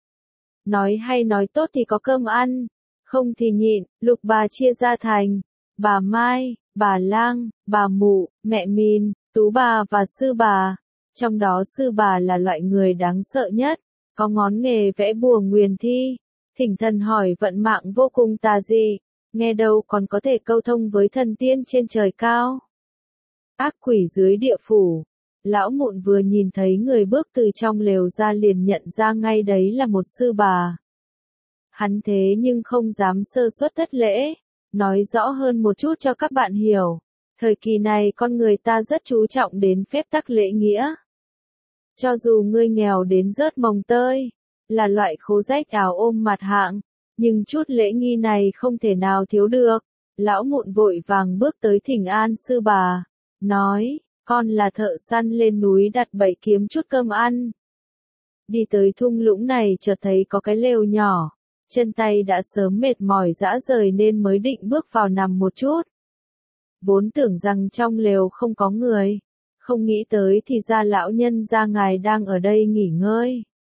Nói hay nói tốt thì có cơm ăn, không thì nhịn. Lục bà chia ra thành bà Mai, bà Lang, bà Mụ, mẹ Min, Tú bà và sư bà. Trong đó sư bà là loại người đáng sợ nhất, có ngón nghề vẽ bùa nguyền thi, thỉnh thần hỏi vận mạng vô cùng tà dị, nghe đâu còn có thể câu thông với thần tiên trên trời cao. Ác quỷ dưới địa phủ. Lão mụn vừa nhìn thấy người bước từ trong lều ra liền nhận ra ngay đấy là một sư bà. Hắn thế nhưng không dám sơ suất thất lễ, nói rõ hơn một chút cho các bạn hiểu. Thời kỳ này con người ta rất chú trọng đến phép tắc lễ nghĩa. Cho dù ngươi nghèo đến rớt mồng tơi, là loại khố rách áo ôm mặt hạng, nhưng chút lễ nghi này không thể nào thiếu được. Lão mụn vội vàng bước tới thỉnh an sư bà, nói: con là thợ săn lên núi đặt bẫy kiếm chút cơm ăn. Đi tới thung lũng này chợt thấy có cái lều nhỏ, chân tay đã sớm mệt mỏi rã rời nên mới định bước vào nằm một chút. Vốn tưởng rằng trong lều không có người, không nghĩ tới thì ra lão nhân gia ngài đang ở đây nghỉ ngơi.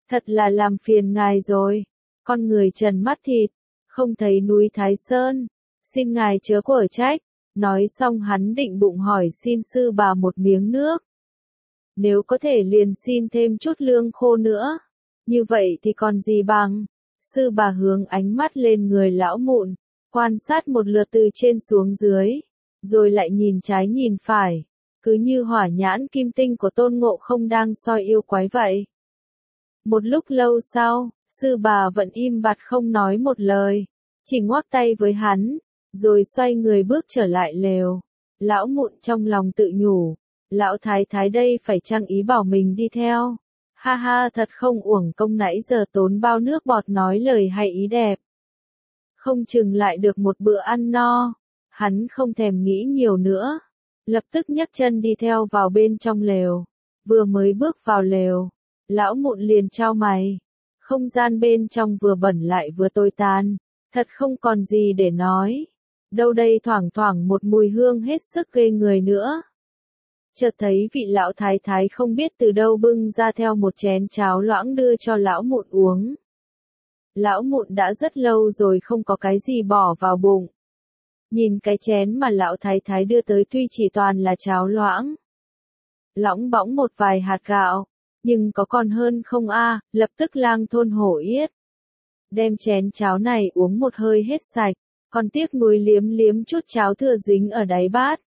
Thật là làm phiền ngài rồi. Con người trần mắt thịt, không thấy núi Thái Sơn, xin ngài chớ quở trách. Nói xong hắn định bụng hỏi xin sư bà một miếng nước. Nếu có thể liền xin thêm chút lương khô nữa. Như vậy thì còn gì bằng. Sư bà hướng ánh mắt lên người lão mụn, quan sát một lượt từ trên xuống dưới, rồi lại nhìn trái nhìn phải, cứ như hỏa nhãn kim tinh của Tôn Ngộ Không đang soi yêu quái vậy. Một lúc lâu sau, sư bà vẫn im bặt không nói một lời, chỉ ngoắc tay với hắn, rồi xoay người bước trở lại lều. Lão mụn trong lòng tự nhủ, lão thái thái đây phải chăng ý bảo mình đi theo. Ha ha, thật không uổng công nãy giờ tốn bao nước bọt nói lời hay ý đẹp. Không chừng lại được một bữa ăn no. Hắn không thèm nghĩ nhiều nữa, lập tức nhấc chân đi theo vào bên trong lều. Vừa mới bước vào lều, lão mụn liền chau mày. Không gian bên trong vừa bẩn lại vừa tồi tàn, thật không còn gì để nói. Đâu đây thoảng thoảng một mùi hương hết sức ghê người nữa. Chợt thấy vị lão thái thái không biết từ đâu bưng ra theo một chén cháo loãng đưa cho lão mụn uống. Lão mụn đã rất lâu rồi không có cái gì bỏ vào bụng. Nhìn cái chén mà lão thái thái đưa tới tuy chỉ toàn là cháo loãng, lỏng bõng một vài hạt gạo, nhưng có còn hơn không a, lập tức lang thôn hổ yết. Đem chén cháo này uống một hơi hết sạch, còn tiếc nuối liếm liếm chút cháo thừa dính ở đáy bát.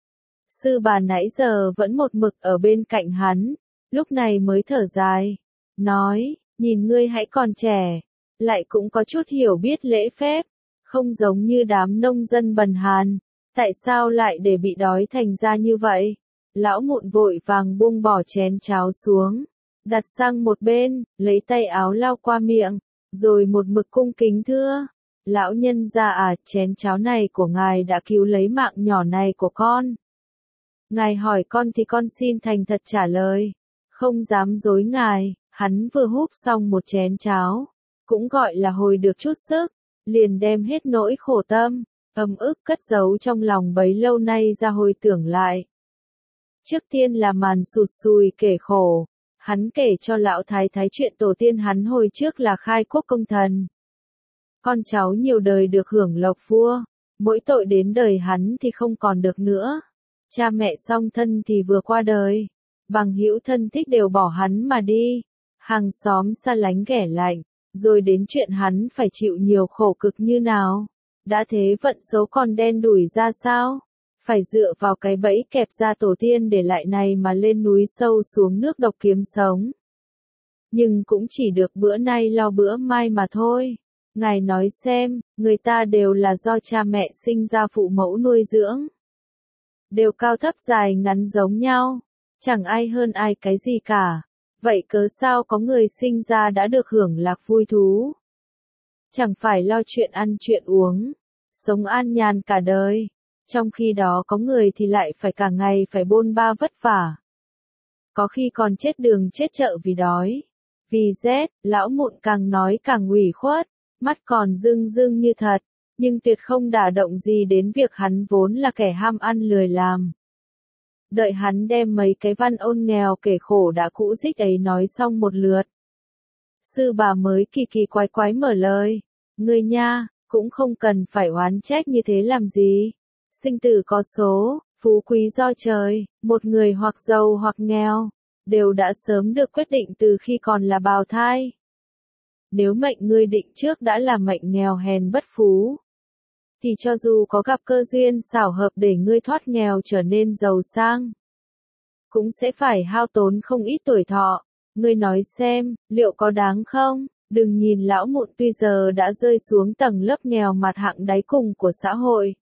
Sư bà nãy giờ vẫn một mực ở bên cạnh hắn, lúc này mới thở dài, nói, nhìn ngươi hãy còn trẻ, lại cũng có chút hiểu biết lễ phép, không giống như đám nông dân bần hàn, tại sao lại để bị đói thành ra như vậy? Lão mụn vội vàng buông bỏ chén cháo xuống, đặt sang một bên, lấy tay áo lau qua miệng, rồi một mực cung kính thưa, lão nhân gia à, chén cháo này của ngài đã cứu lấy mạng nhỏ này của con. Ngài hỏi con thì con xin thành thật trả lời, không dám dối ngài. Hắn vừa húp xong một chén cháo, cũng gọi là hồi được chút sức, liền đem hết nỗi khổ tâm, ấm ức cất giấu trong lòng bấy lâu nay ra hồi tưởng lại. Trước tiên là màn sụt sùi kể khổ, hắn kể cho lão thái thái chuyện tổ tiên hắn hồi trước là khai quốc công thần. Con cháu nhiều đời được hưởng lộc vua, mỗi tội đến đời hắn thì không còn được nữa. Cha mẹ song thân thì vừa qua đời, bằng hữu thân thích đều bỏ hắn mà đi, hàng xóm xa lánh ghẻ lạnh, rồi đến chuyện hắn phải chịu nhiều khổ cực như nào. Đã thế vận số còn đen đủi ra sao? Phải dựa vào cái bẫy kẹp ra tổ tiên để lại này mà lên núi sâu xuống nước độc kiếm sống. Nhưng cũng chỉ được bữa nay lo bữa mai mà thôi. Ngài nói xem, người ta đều là do cha mẹ sinh ra phụ mẫu nuôi dưỡng. Đều cao thấp dài ngắn giống nhau, chẳng ai hơn ai cái gì cả. Vậy cớ sao có người sinh ra đã được hưởng lạc vui thú? Chẳng phải lo chuyện ăn chuyện uống, sống an nhàn cả đời. Trong khi đó có người thì lại phải cả ngày phải bôn ba vất vả. Có khi còn chết đường chết chợ vì đói, vì rét. Lão mụn càng nói càng ủy khuất, mắt còn rưng rưng như thật, nhưng tuyệt không đả động gì đến việc hắn vốn là kẻ ham ăn lười làm. Đợi hắn đem mấy cái văn ôn nghèo kể khổ đã cũ dích ấy nói xong một lượt, sư bà mới kỳ kỳ quái quái mở lời, ngươi nha, cũng không cần phải oán trách như thế làm gì. Sinh tử có số, phú quý do trời, một người hoặc giàu hoặc nghèo, đều đã sớm được quyết định từ khi còn là bào thai. Nếu mệnh ngươi định trước đã là mệnh nghèo hèn bất phú, thì cho dù có gặp cơ duyên xảo hợp để ngươi thoát nghèo trở nên giàu sang, cũng sẽ phải hao tốn không ít tuổi thọ. Ngươi nói xem, liệu có đáng không? Đừng nhìn lão mụn tuy giờ đã rơi xuống tầng lớp nghèo mặt hạng đáy cùng của xã hội.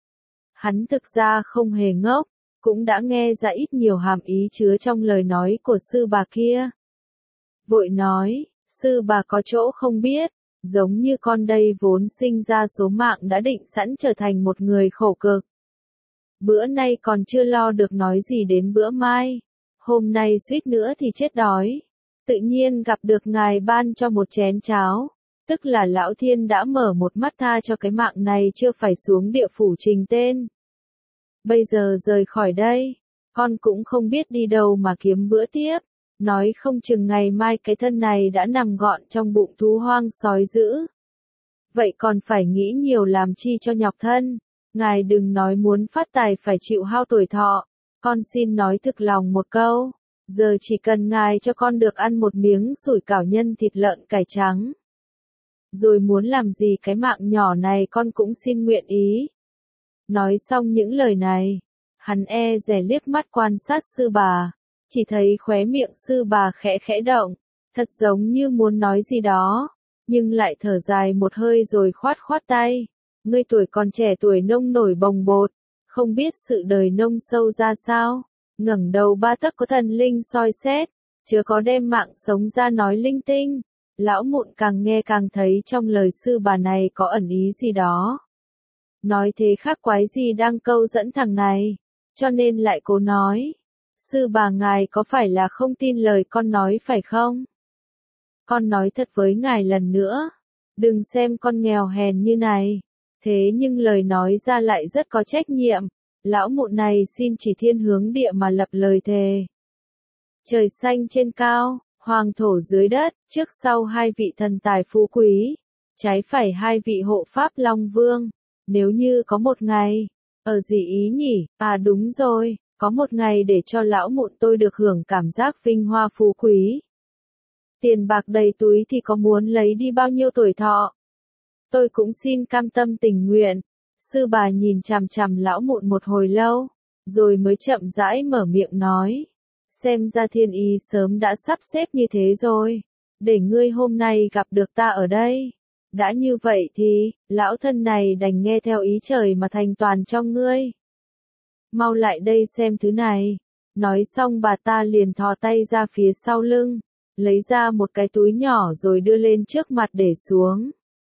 Hắn thực ra không hề ngốc, cũng đã nghe ra ít nhiều hàm ý chứa trong lời nói của sư bà kia. Vội nói, sư bà có chỗ không biết, giống như con đây vốn sinh ra số mạng đã định sẵn trở thành một người khổ cực. Bữa nay còn chưa lo được nói gì đến bữa mai, hôm nay suýt nữa thì chết đói. Tự nhiên gặp được ngài ban cho một chén cháo, tức là lão thiên đã mở một mắt tha cho cái mạng này chưa phải xuống địa phủ trình tên. Bây giờ rời khỏi đây, con cũng không biết đi đâu mà kiếm bữa tiếp. nói không chừng ngày mai cái thân này đã nằm gọn trong bụng thú hoang sói dữ. Vậy còn phải nghĩ nhiều làm chi cho nhọc thân, ngài đừng nói muốn phát tài phải chịu hao tuổi thọ, con xin nói thực lòng một câu, giờ chỉ cần ngài cho con được ăn một miếng sủi cảo nhân thịt lợn cải trắng. Rồi muốn làm gì cái mạng nhỏ này con cũng xin nguyện ý. Nói xong những lời này, hắn e dè liếc mắt quan sát sư bà, chỉ thấy khóe miệng sư bà khẽ khẽ động, thật giống như muốn nói gì đó, nhưng lại thở dài một hơi rồi khoát khoát tay. Ngươi tuổi còn trẻ tuổi nông nổi bồng bột, không biết sự đời nông sâu ra sao, ngẩng đầu ba tấc có thần linh soi xét, chớ có đem mạng sống ra nói linh tinh. Lão mụn càng nghe càng thấy trong lời sư bà này có ẩn ý gì đó. Nói thế khác quái gì đang câu dẫn thằng này, cho nên lại cố nói. Sư bà ngài có phải là không tin lời con nói phải không? Con nói thật với ngài lần nữa, đừng xem con nghèo hèn như này. Thế nhưng lời nói ra lại rất có trách nhiệm, lão mụn này xin chỉ thiên hướng địa mà lập lời thề. Trời xanh trên cao, hoàng thổ dưới đất, trước sau hai vị thần tài phú quý, trái phải hai vị hộ pháp Long Vương. Nếu như có một ngày, ở gì ý nhỉ, à đúng rồi, có một ngày để cho lão mụn tôi được hưởng cảm giác vinh hoa phú quý. Tiền bạc đầy túi thì có muốn lấy đi bao nhiêu tuổi thọ? Tôi cũng xin cam tâm tình nguyện. Sư bà nhìn chằm chằm lão mụn một hồi lâu, rồi mới chậm rãi mở miệng nói. Xem ra thiên ý sớm đã sắp xếp như thế rồi, để ngươi hôm nay gặp được ta ở đây. Đã như vậy thì, lão thân này đành nghe theo ý trời mà thành toàn cho ngươi. Mau lại đây xem thứ này. Nói xong bà ta liền thò tay ra phía sau lưng, lấy ra một cái túi nhỏ rồi đưa lên trước mặt để xuống.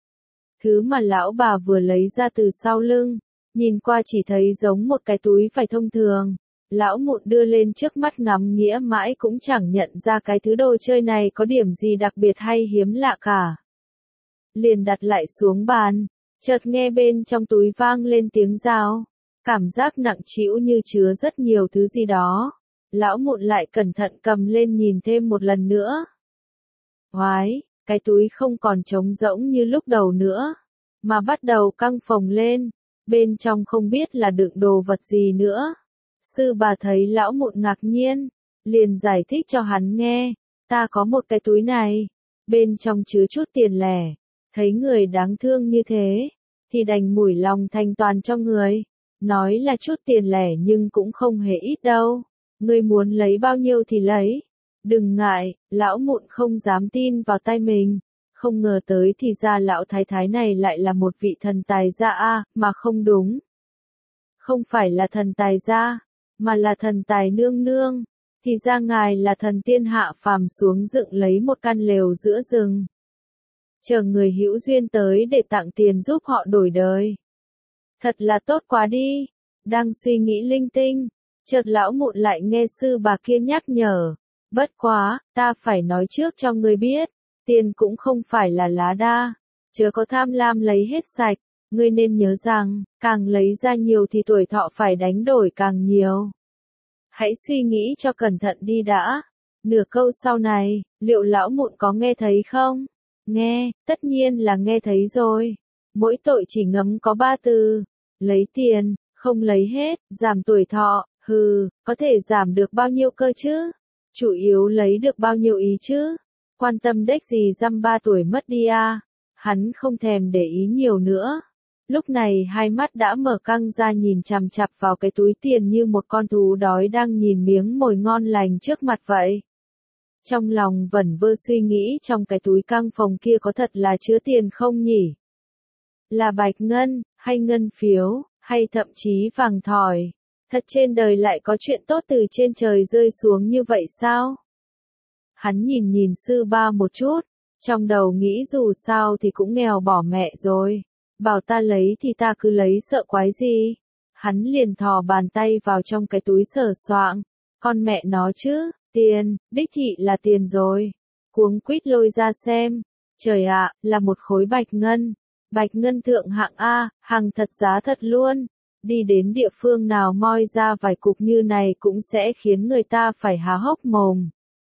Thứ mà lão bà vừa lấy ra từ sau lưng, nhìn qua chỉ thấy giống một cái túi vải thông thường. Lão mụn đưa lên trước mắt ngắm nghĩa mãi cũng chẳng nhận ra cái thứ đồ chơi này có điểm gì đặc biệt hay hiếm lạ cả. Liền đặt lại xuống bàn, chợt nghe bên trong túi vang lên tiếng rao, cảm giác nặng trĩu như chứa rất nhiều thứ gì đó. Lão mụn lại cẩn thận cầm lên nhìn thêm một lần nữa. Oái, cái túi không còn trống rỗng như lúc đầu nữa, mà bắt đầu căng phồng lên, bên trong không biết là đựng đồ vật gì nữa. Sư bà thấy lão mụn ngạc nhiên, liền giải thích cho hắn nghe, ta có một cái túi này, bên trong chứa chút tiền lẻ, thấy người đáng thương như thế, thì đành mủi lòng thành toàn cho người, nói là chút tiền lẻ nhưng cũng không hề ít đâu, ngươi muốn lấy bao nhiêu thì lấy, đừng ngại. Lão mụn không dám tin vào tay mình, không ngờ tới thì ra lão thái thái này lại là một vị thần tài gia a, mà không đúng. Không phải là thần tài gia, mà là thần tài nương nương, thì ra ngài là thần tiên hạ phàm xuống dựng lấy một căn lều giữa rừng. Chờ người hữu duyên tới để tặng tiền giúp họ đổi đời. Thật là tốt quá đi, đang suy nghĩ linh tinh, chợt lão mụn lại nghe sư bà kia nhắc nhở. Bất quá, ta phải nói trước cho ngươi biết, tiền cũng không phải là lá đa, chớ có tham lam lấy hết sạch, ngươi nên nhớ rằng, càng lấy ra nhiều thì tuổi thọ phải đánh đổi càng nhiều. Hãy suy nghĩ cho cẩn thận đi đã. Nửa câu sau này, liệu lão mụn có nghe thấy không? Nghe, tất nhiên là nghe thấy rồi. Mỗi tội chỉ ngấm có ba từ, lấy tiền, không lấy hết, giảm tuổi thọ, hừ, có thể giảm được bao nhiêu cơ chứ? Chủ yếu lấy được bao nhiêu ý chứ? Quan tâm đếch gì dăm ba tuổi mất đi à? Hắn không thèm để ý nhiều nữa. Lúc này hai mắt đã mở căng ra nhìn chằm chằm vào cái túi tiền như một con thú đói đang nhìn miếng mồi ngon lành trước mặt vậy. Trong lòng vẩn vơ suy nghĩ trong cái túi căng phòng kia có thật là chứa tiền không nhỉ? Là bạch ngân, hay ngân phiếu, hay thậm chí vàng thỏi? Thật trên đời lại có chuyện tốt từ trên trời rơi xuống như vậy sao? Hắn nhìn nhìn sư ba một chút, trong đầu nghĩ dù sao thì cũng nghèo bỏ mẹ rồi. Bảo ta lấy thì ta cứ lấy sợ quái gì. Hắn liền thò bàn tay vào trong cái túi sờ soạng. Con mẹ nó chứ, tiền, đích thị là tiền rồi. Cuống quýt lôi ra xem. Trời ạ, là một khối bạch ngân. Bạch ngân thượng hạng A, hàng thật giá thật luôn. Đi đến địa phương nào moi ra vài cục như này cũng sẽ khiến người ta phải há hốc mồm.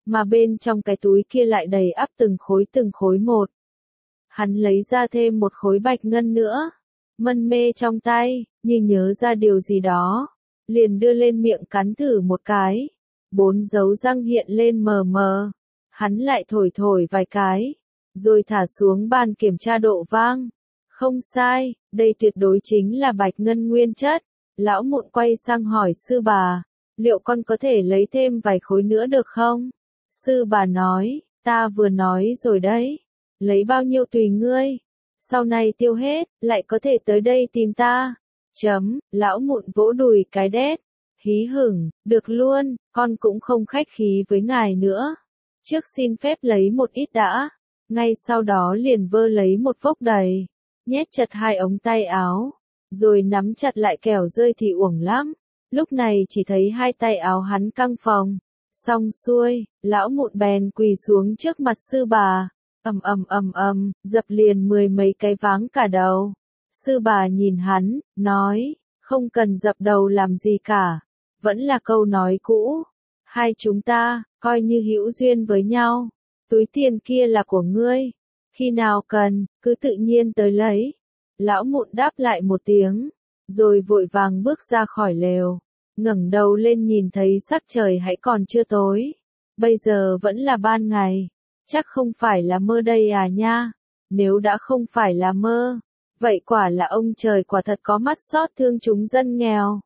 mà bên trong cái túi kia lại đầy ắp từng khối từng khối một. Hắn lấy ra thêm một khối bạch ngân nữa, mân mê trong tay, như nhớ ra điều gì đó, liền đưa lên miệng cắn thử một cái, bốn dấu răng hiện lên mờ mờ, hắn lại thổi thổi vài cái, rồi thả xuống bàn kiểm tra độ vang. Không sai, đây tuyệt đối chính là bạch ngân nguyên chất. Lão mụn quay sang hỏi sư bà, liệu con có thể lấy thêm vài khối nữa được không? Sư bà nói, ta vừa nói rồi đấy, lấy bao nhiêu tùy ngươi, sau này tiêu hết, lại có thể tới đây tìm ta. Chấm, lão mụn vỗ đùi cái đét, hí hửng, được luôn, con cũng không khách khí với ngài nữa. Trước xin phép lấy một ít đã, ngay sau đó liền vơ lấy một vốc đầy, nhét chặt hai ống tay áo, rồi nắm chặt lại kẻo rơi thì uổng lắm. Lúc này chỉ thấy hai tay áo hắn căng phồng. Xong xuôi, lão mụn bèn quỳ xuống trước mặt sư bà, ầm ầm ầm ầm, dập liền mười mấy cái váng cả đầu. Sư bà nhìn hắn, nói, không cần dập đầu làm gì cả, vẫn là câu nói cũ, hai chúng ta, coi như hữu duyên với nhau, túi tiền kia là của ngươi, khi nào cần, cứ tự nhiên tới lấy. Lão mụn đáp lại một tiếng, rồi vội vàng bước ra khỏi lều, ngẩng đầu lên nhìn thấy sắc trời hãy còn chưa tối, bây giờ vẫn là ban ngày, chắc không phải là mơ đây à nha, nếu đã không phải là mơ, vậy quả là ông trời quả thật có mắt xót thương chúng dân nghèo.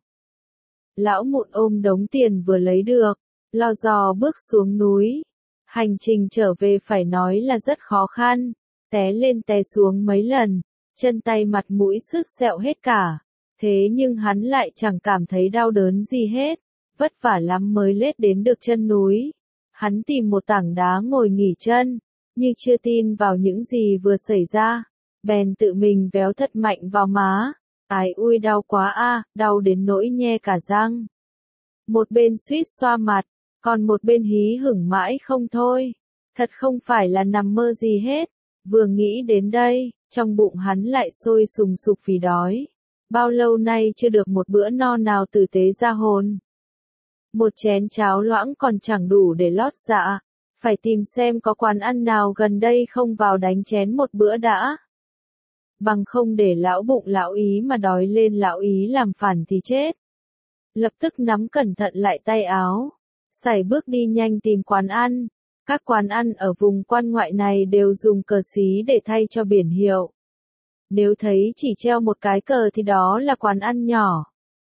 Lão mụn ôm đống tiền vừa lấy được, lo dò bước xuống núi, hành trình trở về phải nói là rất khó khăn, té lên té xuống mấy lần, chân tay mặt mũi sứt sẹo hết cả. Thế nhưng hắn lại chẳng cảm thấy đau đớn gì hết, vất vả lắm mới lết đến được chân núi. Hắn tìm một tảng đá ngồi nghỉ chân, như chưa tin vào những gì vừa xảy ra, bèn tự mình véo thật mạnh vào má. Ái ui đau quá a, đau đến nỗi nhe cả răng. Một bên suýt xoa mặt, còn một bên hí hửng mãi không thôi. Thật không phải là nằm mơ gì hết. Vừa nghĩ đến đây, trong bụng hắn lại sôi sùng sục vì đói. Bao lâu nay chưa được một bữa no nào tử tế ra hồn. Một chén cháo loãng còn chẳng đủ để lót dạ, phải tìm xem có quán ăn nào gần đây không vào đánh chén một bữa đã. Bằng không để lão bụng lão ý mà đói lên lão ý làm phản thì chết. Lập tức nắm cẩn thận lại tay áo, sải bước đi nhanh tìm quán ăn. Các quán ăn ở vùng quan ngoại này đều dùng cờ xí để thay cho biển hiệu. Nếu thấy chỉ treo một cái cờ thì đó là quán ăn nhỏ.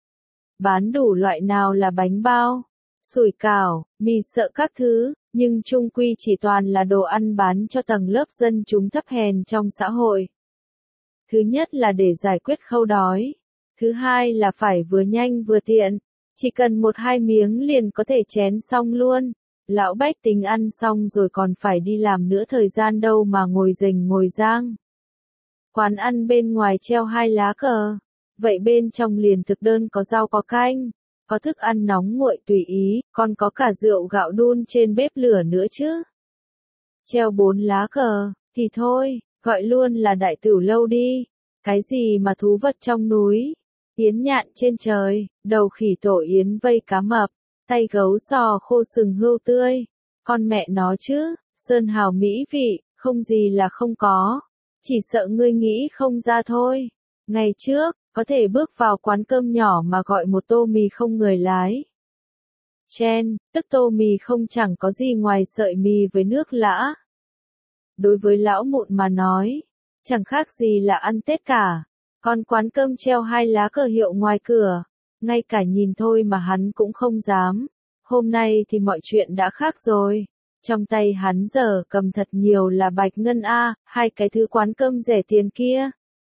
Bán đủ loại nào là bánh bao, sủi cảo, mì sợ các thứ, nhưng chung quy chỉ toàn là đồ ăn bán cho tầng lớp dân chúng thấp hèn trong xã hội. Thứ nhất là để giải quyết khâu đói. Thứ hai là phải vừa nhanh vừa tiện. Chỉ cần một hai miếng liền có thể chén xong luôn. Lão bách tính ăn xong rồi còn phải đi làm nữa thời gian đâu mà ngồi rình ngồi rang. Quán ăn bên ngoài treo hai lá cờ. Vậy bên trong liền thực đơn có rau có canh. Có thức ăn nóng nguội tùy ý, còn có cả rượu gạo đun trên bếp lửa nữa chứ. Treo bốn lá cờ, thì thôi, gọi luôn là đại tửu lâu đi. Cái gì mà thú vật trong núi, yến nhạn trên trời, đầu khỉ tổ yến vây cá mập, tay gấu sò khô sừng hươu tươi. Con mẹ nó chứ, sơn hào mỹ vị, không gì là không có. Chỉ sợ ngươi nghĩ không ra thôi. Ngày trước, có thể bước vào quán cơm nhỏ mà gọi một tô mì không người lái. Chen, tức tô mì không chẳng có gì ngoài sợi mì với nước lã. Đối với lão mụn mà nói, chẳng khác gì là ăn Tết cả. Còn quán cơm treo hai lá cờ hiệu ngoài cửa, ngay cả nhìn thôi mà hắn cũng không dám. Hôm nay thì mọi chuyện đã khác rồi. Trong tay hắn giờ cầm thật nhiều là bạch ngân a, hai cái thứ quán cơm rẻ tiền kia.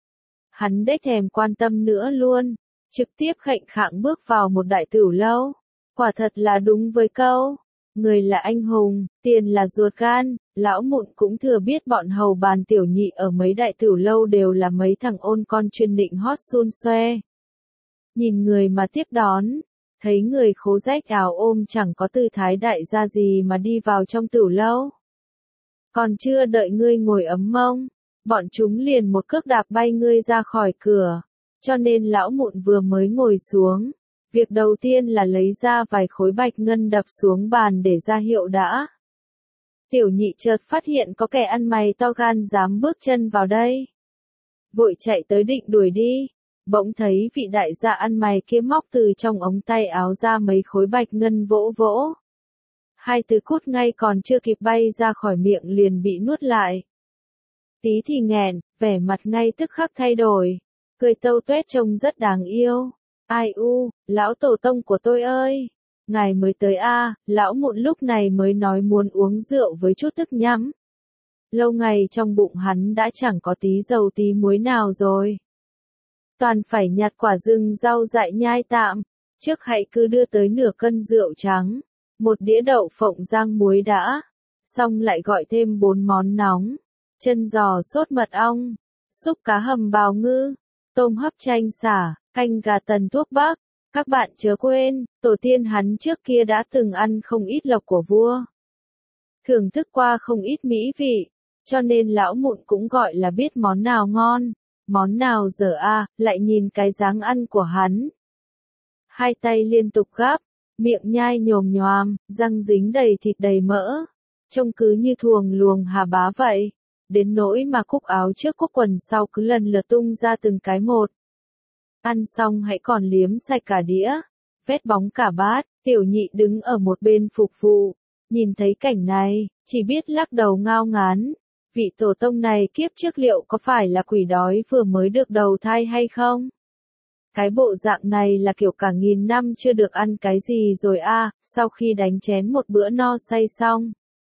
Hắn đếch thèm quan tâm nữa luôn, trực tiếp khệnh khạng bước vào một đại tửu lâu. Quả thật là đúng với câu, người là anh hùng, tiền là ruột gan. Lão mụn cũng thừa biết bọn hầu bàn tiểu nhị ở mấy đại tửu lâu đều là mấy thằng ôn con chuyên định hót xun xoe. Nhìn người mà tiếp đón, thấy người khố rách áo ôm chẳng có tư thái đại gia gì mà đi vào trong tửu lâu. Còn chưa đợi ngươi ngồi ấm mông, bọn chúng liền một cước đạp bay ngươi ra khỏi cửa. Cho nên lão mụn vừa mới ngồi xuống, việc đầu tiên là lấy ra vài khối bạch ngân đập xuống bàn để ra hiệu đã. Tiểu nhị chợt phát hiện có kẻ ăn mày to gan dám bước chân vào đây. Vội chạy tới định đuổi đi, bỗng thấy vị đại gia ăn mày kia móc từ trong ống tay áo ra mấy khối bạch ngân vỗ vỗ. Hai từ cút ngay còn chưa kịp bay ra khỏi miệng liền bị nuốt lại. Tí thì nghẹn, vẻ mặt ngay tức khắc thay đổi, cười tâu tuét trông rất đáng yêu. Ai u, lão tổ tông của tôi ơi! Ngài mới tới a, à, lão mụn lúc này mới nói muốn uống rượu với chút thức nhắm. Lâu ngày trong bụng hắn đã chẳng có tí dầu tí muối nào rồi. Toàn phải nhặt quả rừng rau dại nhai tạm, trước hãy cứ đưa tới nửa cân rượu trắng, một đĩa đậu phộng rang muối đã, xong lại gọi thêm bốn món nóng, chân giò sốt mật ong, xúc cá hầm bào ngư, tôm hấp chanh sả, canh gà tần thuốc bắc. Các bạn chớ quên, tổ tiên hắn trước kia đã từng ăn không ít lộc của vua. Thưởng thức qua không ít mỹ vị, cho nên lão mụn cũng gọi là biết món nào ngon, món nào dở a, à, lại nhìn cái dáng ăn của hắn. Hai tay liên tục gắp, miệng nhai nhồm nhoàm, răng dính đầy thịt đầy mỡ, trông cứ như thuồng luồng hà bá vậy, đến nỗi mà cúc áo trước cúc quần sau cứ lần lượt tung ra từng cái một. Ăn xong hãy còn liếm sạch cả đĩa, vét bóng cả bát. Tiểu nhị đứng ở một bên phục vụ, nhìn thấy cảnh này, chỉ biết lắc đầu ngao ngán. Vị tổ tông này kiếp trước liệu có phải là quỷ đói vừa mới được đầu thai hay không? Cái bộ dạng này là kiểu cả nghìn năm chưa được ăn cái gì rồi a, à, sau khi đánh chén một bữa no say xong.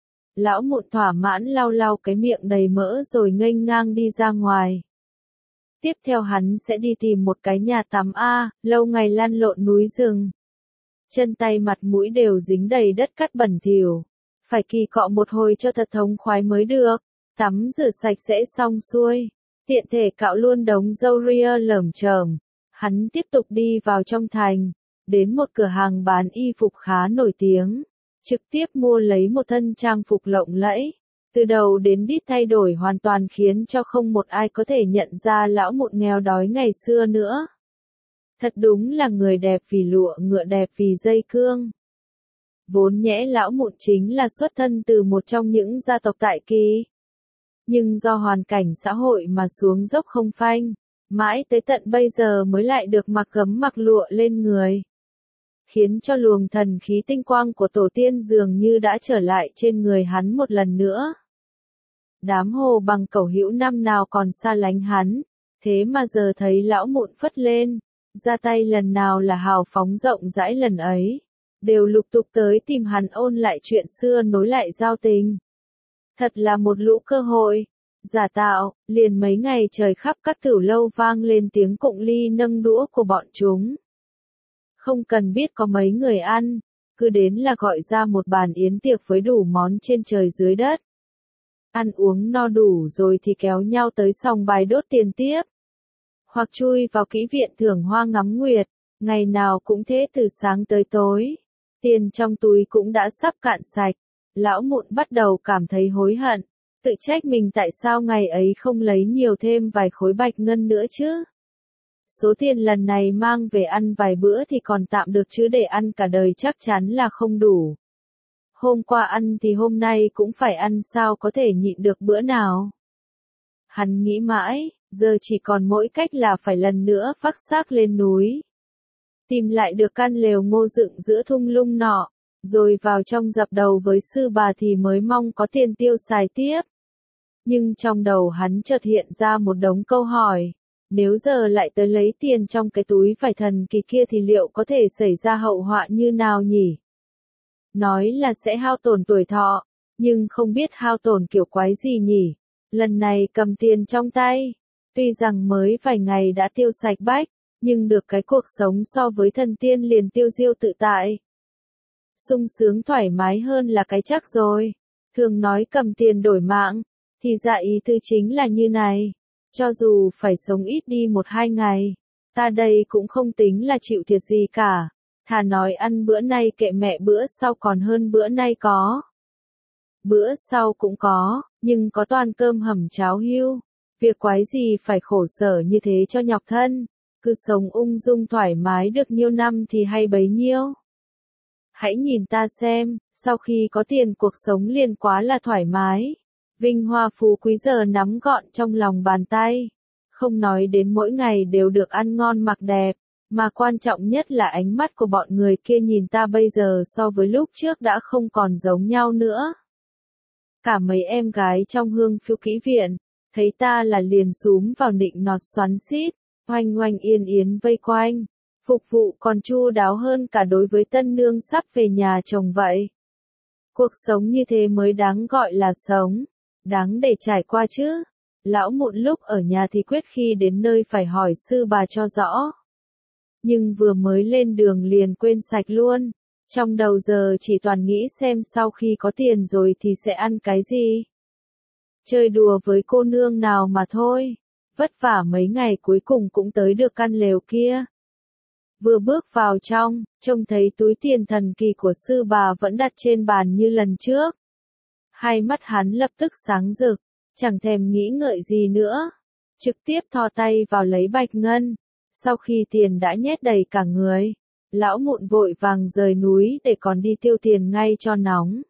Lão mụn thỏa mãn lau lau cái miệng đầy mỡ rồi nghênh ngang đi ra ngoài. Tiếp theo hắn sẽ đi tìm một cái nhà tắm a, lâu ngày lăn lộn núi rừng. Chân tay mặt mũi đều dính đầy đất cát bẩn thỉu, phải kỳ cọ một hồi cho thật thống khoái mới được. Tắm rửa sạch sẽ xong xuôi, tiện thể cạo luôn đống râu ria lởm chởm. Hắn tiếp tục đi vào trong thành, đến một cửa hàng bán y phục khá nổi tiếng, trực tiếp mua lấy một thân trang phục lộng lẫy. Từ đầu đến đít thay đổi hoàn toàn khiến cho không một ai có thể nhận ra lão mụn nghèo đói ngày xưa nữa. Thật đúng là người đẹp vì lụa, ngựa đẹp vì dây cương. Vốn nhẽ lão mụn chính là xuất thân từ một trong những gia tộc tại Kỳ. Nhưng do hoàn cảnh xã hội mà xuống dốc không phanh, mãi tới tận bây giờ mới lại được mặc gấm mặc lụa lên người. Khiến cho luồng thần khí tinh quang của tổ tiên dường như đã trở lại trên người hắn một lần nữa. Đám hồ bằng cẩu hữu năm nào còn xa lánh hắn, thế mà giờ thấy lão mụn phất lên, ra tay lần nào là hào phóng rộng rãi lần ấy, đều lục tục tới tìm hắn ôn lại chuyện xưa nối lại giao tình. Thật là một lũ cơ hội, giả tạo, liền mấy ngày trời khắp các tửu lâu vang lên tiếng cụng ly nâng đũa của bọn chúng. Không cần biết có mấy người ăn, cứ đến là gọi ra một bàn yến tiệc với đủ món trên trời dưới đất. Ăn uống no đủ rồi thì kéo nhau tới sòng bài đốt tiền tiếp. Hoặc chui vào kỹ viện thưởng hoa ngắm nguyệt, ngày nào cũng thế từ sáng tới tối. Tiền trong túi cũng đã sắp cạn sạch. Lão mụn bắt đầu cảm thấy hối hận, tự trách mình tại sao ngày ấy không lấy nhiều thêm vài khối bạch ngân nữa chứ. Số tiền lần này mang về ăn vài bữa thì còn tạm được chứ để ăn cả đời chắc chắn là không đủ. Hôm qua ăn thì hôm nay cũng phải ăn, sao có thể nhịn được bữa nào. Hắn nghĩ mãi, giờ chỉ còn mỗi cách là phải lần nữa vác xác lên núi. Tìm lại được căn lều ngô dựng giữa thung lũng nọ, rồi vào trong dập đầu với sư bà thì mới mong có tiền tiêu xài tiếp. Nhưng trong đầu hắn chợt hiện ra một đống câu hỏi. Nếu giờ lại tới lấy tiền trong cái túi vải thần kỳ kia thì liệu có thể xảy ra hậu họa như nào nhỉ? Nói là sẽ hao tổn tuổi thọ, nhưng không biết hao tổn kiểu quái gì nhỉ? Lần này cầm tiền trong tay, tuy rằng mới vài ngày đã tiêu sạch bách, nhưng được cái cuộc sống so với thần tiên liền tiêu diêu tự tại. Sung sướng thoải mái hơn là cái chắc rồi. Thường nói cầm tiền đổi mạng, thì dạ ý tư chính là như này. Cho dù phải sống ít đi một hai ngày, ta đây cũng không tính là chịu thiệt gì cả. Thà nói ăn bữa nay kệ mẹ bữa sau còn hơn bữa nay có. Bữa sau cũng có, nhưng có toàn cơm hầm cháo hiu. Việc quái gì phải khổ sở như thế cho nhọc thân. Cứ sống ung dung thoải mái được nhiêu năm thì hay bấy nhiêu. Hãy nhìn ta xem, sau khi có tiền cuộc sống liền quá là thoải mái. Vinh hoa phú quý giờ nắm gọn trong lòng bàn tay. Không nói đến mỗi ngày đều được ăn ngon mặc đẹp, mà quan trọng nhất là ánh mắt của bọn người kia nhìn ta bây giờ so với lúc trước đã không còn giống nhau nữa. Cả mấy em gái trong Hương Phiêu Kỹ Viện, thấy ta là liền xúm vào nịnh nọt xoắn xít, oanh oanh yên yến vây quanh, phục vụ còn chu đáo hơn cả đối với tân nương sắp về nhà chồng vậy. Cuộc sống như thế mới đáng gọi là sống, đáng để trải qua chứ. Lão Mụn lúc ở nhà thì quyết khi đến nơi phải hỏi sư bà cho rõ. Nhưng vừa mới lên đường liền quên sạch luôn. Trong đầu giờ chỉ toàn nghĩ xem sau khi có tiền rồi thì sẽ ăn cái gì. Chơi đùa với cô nương nào mà thôi. Vất vả mấy ngày cuối cùng cũng tới được căn lều kia. Vừa bước vào trong, trông thấy túi tiền thần kỳ của sư bà vẫn đặt trên bàn như lần trước. Hai mắt hắn lập tức sáng rực, chẳng thèm nghĩ ngợi gì nữa. Trực tiếp thò tay vào lấy bạch ngân. Sau khi tiền đã nhét đầy cả người, Lão Mụn vội vàng rời núi để còn đi tiêu tiền ngay cho nóng.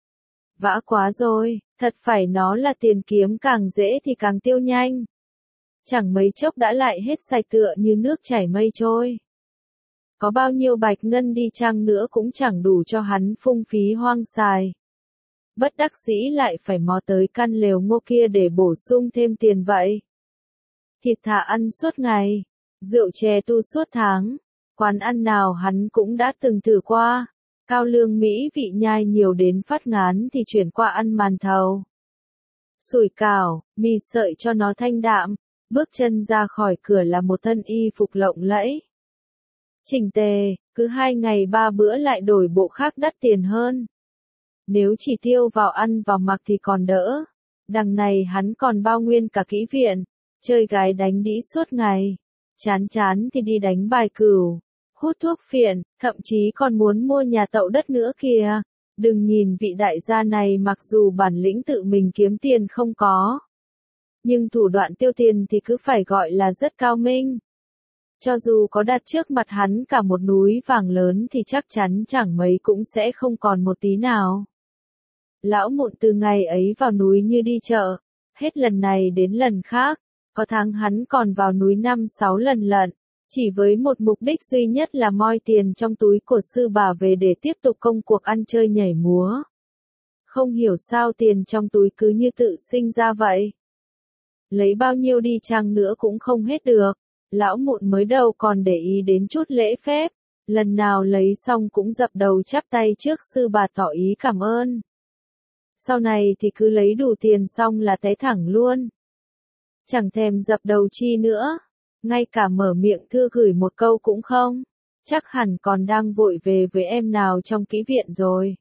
Vã quá rồi, thật phải nó là tiền kiếm càng dễ thì càng tiêu nhanh. Chẳng mấy chốc đã lại hết sạch tựa như nước chảy mây trôi. Có bao nhiêu bạch ngân đi chăng nữa cũng chẳng đủ cho hắn phung phí hoang xài. Bất đắc dĩ lại phải mò tới căn lều ngô kia để bổ sung thêm tiền vậy. Thịt thà ăn suốt ngày, rượu chè tu suốt tháng, quán ăn nào hắn cũng đã từng thử qua. Cao lương Mỹ vị nhai nhiều đến phát ngán thì chuyển qua ăn màn thầu. Sủi cảo, mì sợi cho nó thanh đạm, bước chân ra khỏi cửa là một thân y phục lộng lẫy. Chỉnh tề, cứ hai ngày ba bữa lại đổi bộ khác đắt tiền hơn. Nếu chỉ tiêu vào ăn vào mặc thì còn đỡ. Đằng này hắn còn bao nguyên cả kỹ viện, chơi gái đánh đĩ suốt ngày. Chán chán thì đi đánh bài cửu, hút thuốc phiện, thậm chí còn muốn mua nhà tậu đất nữa kìa. Đừng nhìn vị đại gia này mặc dù bản lĩnh tự mình kiếm tiền không có. Nhưng thủ đoạn tiêu tiền thì cứ phải gọi là rất cao minh. Cho dù có đặt trước mặt hắn cả một núi vàng lớn thì chắc chắn chẳng mấy cũng sẽ không còn một tí nào. Lão Mụn từ ngày ấy vào núi như đi chợ, hết lần này đến lần khác, có tháng hắn còn vào núi năm sáu lần lận, chỉ với một mục đích duy nhất là moi tiền trong túi của sư bà về để tiếp tục công cuộc ăn chơi nhảy múa. Không hiểu sao tiền trong túi cứ như tự sinh ra vậy. Lấy bao nhiêu đi chăng nữa cũng không hết được, Lão Mụn mới đầu còn để ý đến chút lễ phép, lần nào lấy xong cũng dập đầu chắp tay trước sư bà tỏ ý cảm ơn. Sau này thì cứ lấy đủ tiền xong là té thẳng luôn. Chẳng thèm dập đầu chi nữa, ngay cả mở miệng thưa gửi một câu cũng không, chắc hẳn còn đang vội về với em nào trong kỹ viện rồi.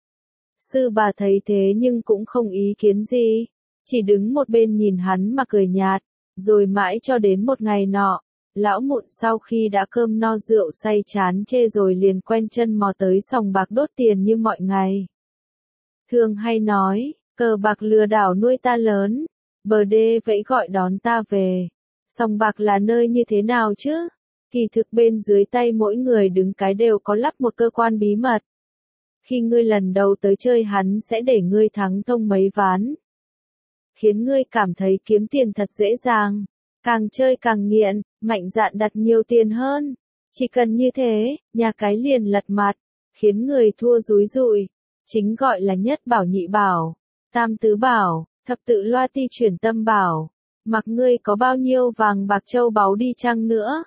Sư bà thấy thế nhưng cũng không ý kiến gì, chỉ đứng một bên nhìn hắn mà cười nhạt, rồi mãi cho đến một ngày nọ, Lão Mụn sau khi đã cơm no rượu say chán chê rồi liền quen chân mò tới sòng bạc đốt tiền như mọi ngày. Thường hay nói, cờ bạc lừa đảo nuôi ta lớn, bờ đê vẫy gọi đón ta về. Sòng bạc là nơi như thế nào chứ? Kỳ thực bên dưới tay mỗi người đứng cái đều có lắp một cơ quan bí mật. Khi ngươi lần đầu tới chơi hắn sẽ để ngươi thắng thông mấy ván. Khiến ngươi cảm thấy kiếm tiền thật dễ dàng. Càng chơi càng nghiện, mạnh dạn đặt nhiều tiền hơn. Chỉ cần như thế, nhà cái liền lật mặt, khiến người thua rúi rụi. Chính gọi là nhất bảo nhị bảo, tam tứ bảo, thập tự loa ti chuyển tâm bảo. Mặc ngươi có bao nhiêu vàng bạc châu báu đi chăng nữa.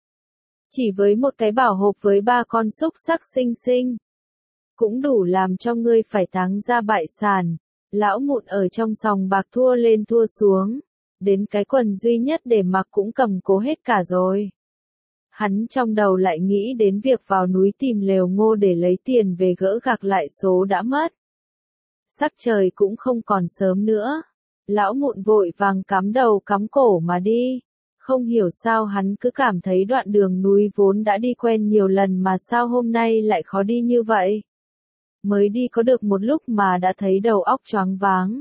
Chỉ với một cái bảo hộp với ba con xúc sắc xinh xinh. Cũng đủ làm cho ngươi phải táng ra bại sản. Lão Mụn ở trong sòng bạc thua lên thua xuống. Đến cái quần duy nhất để mặc cũng cầm cố hết cả rồi. Hắn trong đầu lại nghĩ đến việc vào núi tìm lều ngô để lấy tiền về gỡ gạc lại số đã mất. Sắc trời cũng không còn sớm nữa. Lão Mụn vội vàng cắm đầu cắm cổ mà đi. Không hiểu sao hắn cứ cảm thấy đoạn đường núi vốn đã đi quen nhiều lần mà sao hôm nay lại khó đi như vậy. Mới đi có được một lúc mà đã thấy đầu óc choáng váng.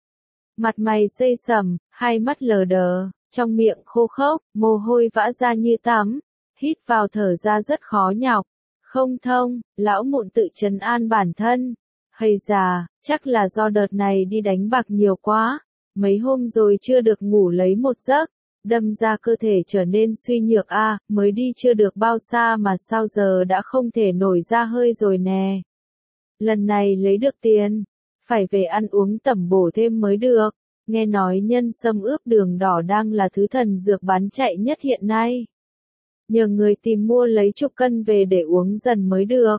Mặt mày xây sầm, hai mắt lờ đờ, trong miệng khô khốc, mồ hôi vã ra như tắm. Hít vào thở ra rất khó nhọc, Không thông, lão mụn tự trấn an bản thân. Hây già, chắc là do đợt này đi đánh bạc nhiều quá, mấy hôm rồi chưa được ngủ lấy một giấc, đâm ra cơ thể trở nên suy nhược a, à, mới đi chưa được bao xa mà sao giờ đã không thể nổi ra hơi rồi nè. Lần này lấy được tiền, phải về ăn uống tẩm bổ thêm mới được, nghe nói nhân sâm ướp đường đỏ đang là thứ thần dược bán chạy nhất hiện nay. Nhờ người tìm mua lấy chục cân về để uống dần mới được.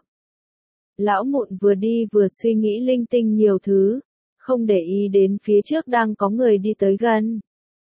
Lão mụn vừa đi vừa suy nghĩ linh tinh nhiều thứ, không để ý đến phía trước đang có người đi tới gần.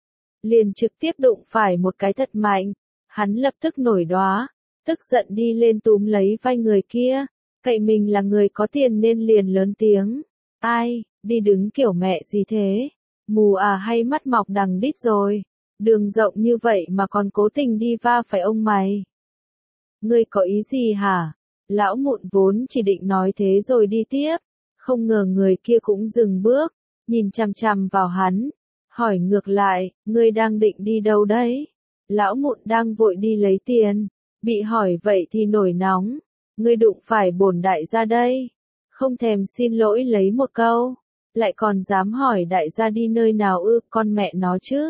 Liền trực tiếp đụng phải một cái thật mạnh, hắn lập tức nổi đoá, tức giận đi lên túm lấy vai người kia, cậy mình là người có tiền nên liền lớn tiếng. Ai, đi đứng kiểu mẹ gì thế? Mù à hay mắt mọc đằng đít rồi? Đường rộng như vậy mà còn cố tình đi va phải ông mày. Ngươi có ý gì hả? Lão mụn vốn chỉ định nói thế rồi đi tiếp, không ngờ người kia cũng dừng bước, nhìn chằm chằm vào hắn, hỏi ngược lại, ngươi đang định đi đâu đấy? Lão mụn đang vội đi lấy tiền, bị hỏi vậy thì nổi nóng, ngươi đụng phải bổn đại gia đây, không thèm xin lỗi lấy một câu, lại còn dám hỏi đại gia đi nơi nào ư, con mẹ nó chứ.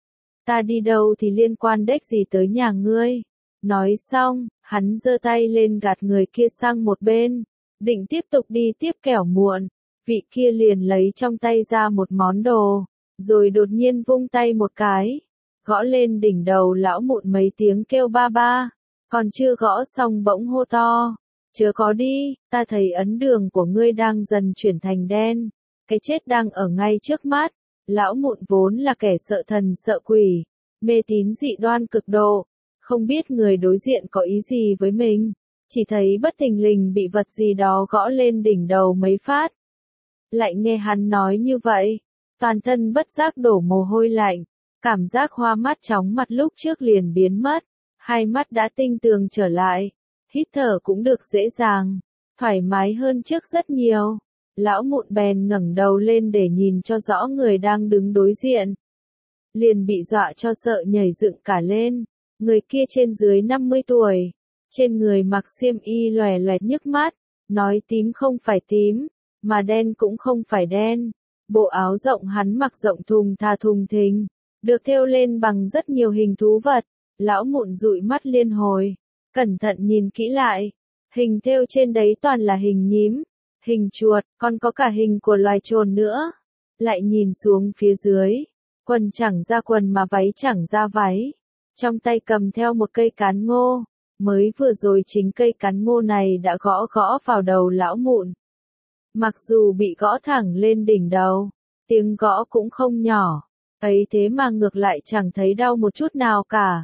Ta đi đâu thì liên quan đếch gì tới nhà ngươi. Nói xong, hắn giơ tay lên gạt người kia sang một bên, định tiếp tục đi tiếp kẻo muộn, vị kia liền lấy trong tay ra một món đồ, rồi đột nhiên vung tay một cái, gõ lên đỉnh đầu lão mụn mấy tiếng kêu ba ba, còn chưa gõ xong bỗng hô to, chớ có đi, ta thấy ấn đường của ngươi đang dần chuyển thành đen, cái chết đang ở ngay trước mắt. Lão mụn vốn là kẻ sợ thần sợ quỷ, mê tín dị đoan cực độ, không biết người đối diện có ý gì với mình, chỉ thấy bất thình lình bị vật gì đó gõ lên đỉnh đầu mấy phát. Lại nghe hắn nói như vậy, toàn thân bất giác đổ mồ hôi lạnh, cảm giác hoa mắt chóng mặt lúc trước liền biến mất, hai mắt đã tinh tường trở lại, hít thở cũng được dễ dàng, thoải mái hơn trước rất nhiều. Lão mụn bèn ngẩng đầu lên để nhìn cho rõ người đang đứng đối diện. Liền bị dọa cho sợ nhảy dựng cả lên, người kia trên dưới năm mươi tuổi, trên người mặc xiêm y lòe loẹt nhức mắt, nói tím không phải tím, mà đen cũng không phải đen. Bộ áo rộng hắn mặc rộng thùng thà thùng thình, được thêu lên bằng rất nhiều hình thú vật, lão mụn dụi mắt liên hồi, cẩn thận nhìn kỹ lại, hình thêu trên đấy toàn là hình nhím, hình chuột, còn có cả hình của loài trồn nữa. Lại nhìn xuống phía dưới, quần chẳng ra quần mà váy chẳng ra váy, trong tay cầm theo một cây cán ngô, mới vừa rồi chính cây cán ngô này đã gõ gõ vào đầu lão mụn. Mặc dù bị gõ thẳng lên đỉnh đầu, tiếng gõ cũng không nhỏ, ấy thế mà ngược lại chẳng thấy đau một chút nào cả.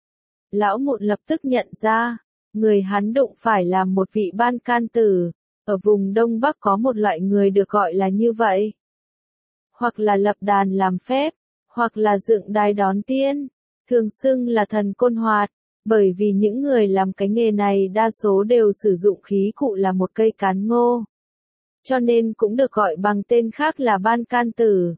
Lão mụn lập tức nhận ra, người hắn đụng phải là một vị ban can tử. Ở vùng Đông Bắc có một loại người được gọi là như vậy. Hoặc là lập đàn làm phép, hoặc là dựng đài đón tiên, thường xưng là thần côn hoạt, bởi vì những người làm cái nghề này đa số đều sử dụng khí cụ là một cây cán ngô. Cho nên cũng được gọi bằng tên khác là ban can tử.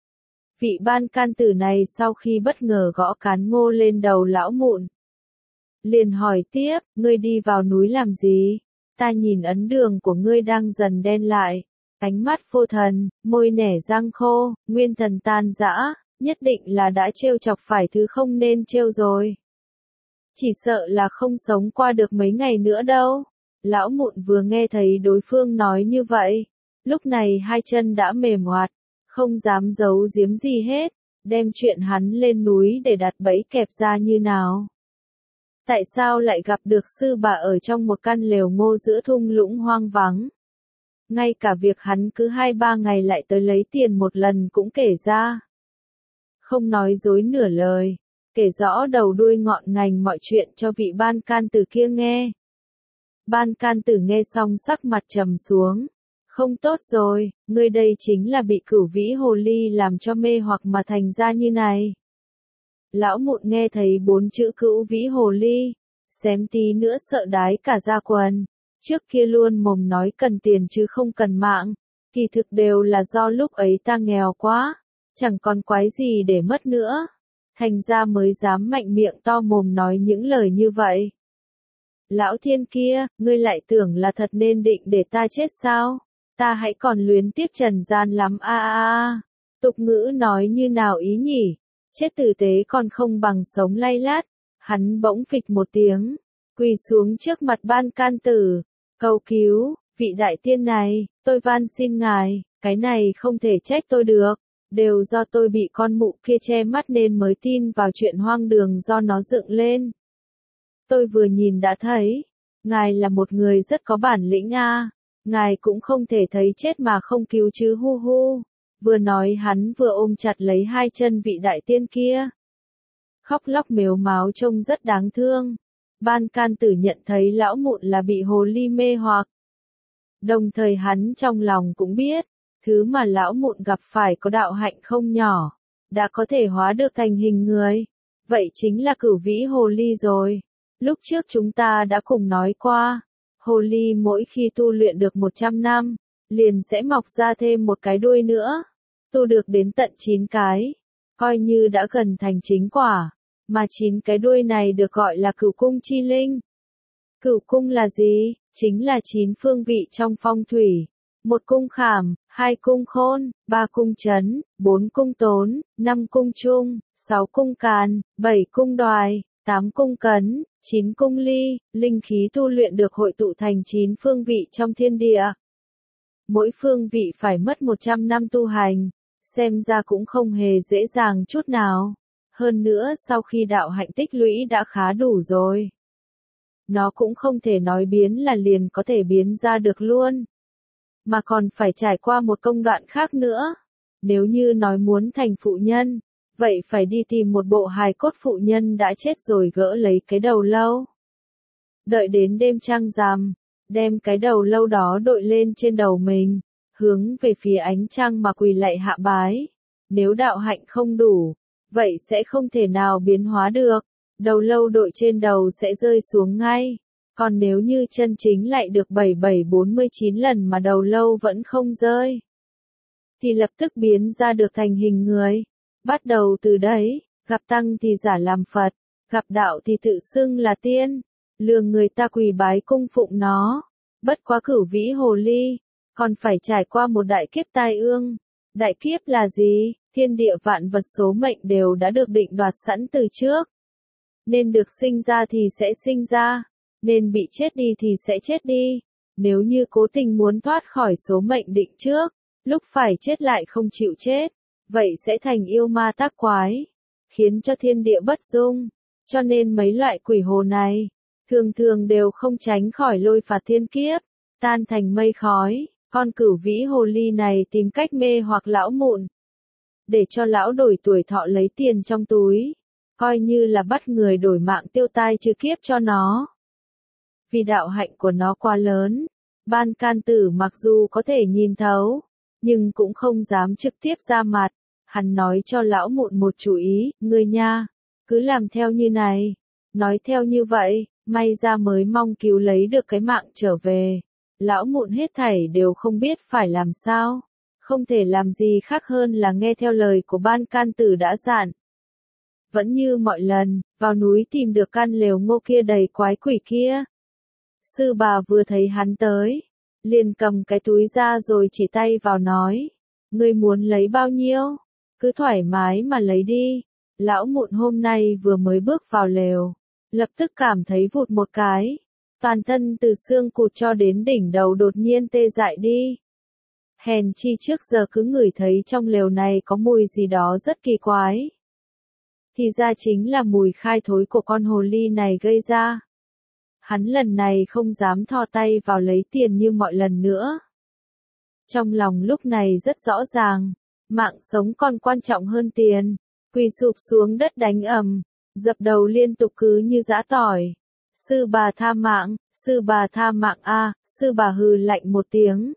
Vị ban can tử này sau khi bất ngờ gõ cán ngô lên đầu lão mụn, liền hỏi tiếp, ngươi đi vào núi làm gì? Ta nhìn ấn đường của ngươi đang dần đen lại, ánh mắt vô thần, môi nẻ răng khô, nguyên thần tan rã, nhất định là đã trêu chọc phải thứ không nên trêu rồi. Chỉ sợ là không sống qua được mấy ngày nữa đâu. Lão mụn vừa nghe thấy đối phương nói như vậy, lúc này hai chân đã mềm oạt, không dám giấu giếm gì hết, đem chuyện hắn lên núi để đặt bẫy kẹp ra như nào. Tại sao lại gặp được sư bà ở trong một căn lều ngô giữa thung lũng hoang vắng? Ngay cả việc hắn cứ hai ba ngày lại tới lấy tiền một lần cũng kể ra. Không nói dối nửa lời, kể rõ đầu đuôi ngọn ngành mọi chuyện cho vị ban can tử kia nghe. Ban can tử nghe xong sắc mặt trầm xuống. Không tốt rồi, ngươi đây chính là bị cửu vĩ hồ ly làm cho mê hoặc mà thành ra như này. Lão mụn nghe thấy bốn chữ cửu vĩ hồ ly, xém tí nữa sợ đái cả da quần. Trước kia luôn mồm nói cần tiền chứ không cần mạng, kỳ thực đều là do lúc ấy ta nghèo quá, chẳng còn quái gì để mất nữa. Thành ra mới dám mạnh miệng to mồm nói những lời như vậy. Lão thiên kia, ngươi lại tưởng là thật nên định để ta chết sao? Ta hãy còn luyến tiếc trần gian lắm a a a. Tục ngữ nói như nào ý nhỉ? Chết tử tế còn không bằng sống lay lát. Hắn bỗng phịch một tiếng, quỳ xuống trước mặt Ban Can Tử, cầu cứu, vị đại tiên này, tôi van xin ngài, cái này không thể trách tôi được, đều do tôi bị con mụ kia che mắt nên mới tin vào chuyện hoang đường do nó dựng lên. Tôi vừa nhìn đã thấy, ngài là một người rất có bản lĩnh a, ngài cũng không thể thấy chết mà không cứu chứ hu hu. Vừa nói hắn vừa ôm chặt lấy hai chân vị đại tiên kia. Khóc lóc mếu máo trông rất đáng thương. Ban Can Tử nhận thấy lão mụn là bị hồ ly mê hoặc. Đồng thời hắn trong lòng cũng biết, thứ mà lão mụn gặp phải có đạo hạnh không nhỏ, đã có thể hóa được thành hình người. Vậy chính là cửu vĩ hồ ly rồi. Lúc trước chúng ta đã cùng nói qua, hồ ly mỗi khi tu luyện được một trăm năm, liền sẽ mọc ra thêm một cái đuôi nữa. Tu được đến tận chín cái, coi như đã gần thành chính quả. Mà chín cái đuôi này được gọi là cửu cung chi linh. Cửu cung là gì? Chính là chín phương vị trong phong thủy. Một cung khảm, hai cung khôn, ba cung chấn, bốn cung tốn, năm cung trung, sáu cung càn, bảy cung đoài, tám cung cấn, chín cung ly, linh khí tu luyện được hội tụ thành chín phương vị trong thiên địa. Mỗi phương vị phải mất một trăm năm tu hành, xem ra cũng không hề dễ dàng chút nào. Hơn nữa sau khi đạo hạnh tích lũy đã khá đủ rồi. Nó cũng không thể nói biến là liền có thể biến ra được luôn. Mà còn phải trải qua một công đoạn khác nữa. Nếu như nói muốn thành phụ nhân, vậy phải đi tìm một bộ hài cốt phụ nhân đã chết rồi gỡ lấy cái đầu lâu. Đợi đến đêm trăng rằm, đem cái đầu lâu đó đội lên trên đầu mình, hướng về phía ánh trăng mà quỳ lạy hạ bái. Nếu đạo hạnh không đủ, vậy sẽ không thể nào biến hóa được, đầu lâu đội trên đầu sẽ rơi xuống ngay. Còn nếu như chân chính lại được bảy bảy bốn mươi chín lần mà đầu lâu vẫn không rơi, thì lập tức biến ra được thành hình người. Bắt đầu từ đấy, gặp tăng thì giả làm Phật, gặp đạo thì tự xưng là tiên, lừa người ta quỳ bái cung phụng nó. Bất quá cửu vĩ hồ ly, còn phải trải qua một đại kiếp tai ương. Đại kiếp là gì? Thiên địa vạn vật số mệnh đều đã được định đoạt sẵn từ trước. Nên được sinh ra thì sẽ sinh ra, nên bị chết đi thì sẽ chết đi. Nếu như cố tình muốn thoát khỏi số mệnh định trước, lúc phải chết lại không chịu chết, vậy sẽ thành yêu ma tác quái, khiến cho thiên địa bất dung. Cho nên mấy loại quỷ hồ này, thường thường đều không tránh khỏi lôi phạt thiên kiếp, tan thành mây khói. Con cửu vĩ hồ ly này tìm cách mê hoặc lão mụn, để cho lão đổi tuổi thọ lấy tiền trong túi, coi như là bắt người đổi mạng tiêu tai trừ kiếp cho nó. Vì đạo hạnh của nó quá lớn, Ban Can Tử mặc dù có thể nhìn thấu, nhưng cũng không dám trực tiếp ra mặt. Hắn nói cho lão mụn một chủ ý, ngươi nha, cứ làm theo như này. Nói theo như vậy, may ra mới mong cứu lấy được cái mạng trở về. Lão mụn hết thảy đều không biết phải làm sao. Không thể làm gì khác hơn là nghe theo lời của Ban Can Tử đã dặn. Vẫn như mọi lần, vào núi tìm được căn lều ngô kia đầy quái quỷ kia. Sư bà vừa thấy hắn tới, liền cầm cái túi ra rồi chỉ tay vào nói, ngươi muốn lấy bao nhiêu? Cứ thoải mái mà lấy đi. Lão mụn hôm nay vừa mới bước vào lều, lập tức cảm thấy vụt một cái. Toàn thân từ xương cụt cho đến đỉnh đầu đột nhiên tê dại đi. Hèn chi trước giờ cứ ngửi thấy trong lều này có mùi gì đó rất kỳ quái. Thì ra chính là mùi khai thối của con hồ ly này gây ra. Hắn lần này không dám thò tay vào lấy tiền như mọi lần nữa. Trong lòng lúc này rất rõ ràng, mạng sống còn quan trọng hơn tiền. Quỳ sụp xuống đất đánh ầm, dập đầu liên tục cứ như giã tỏi. Sư bà tha mạng, sư bà tha mạng a, sư bà hừ lạnh một tiếng.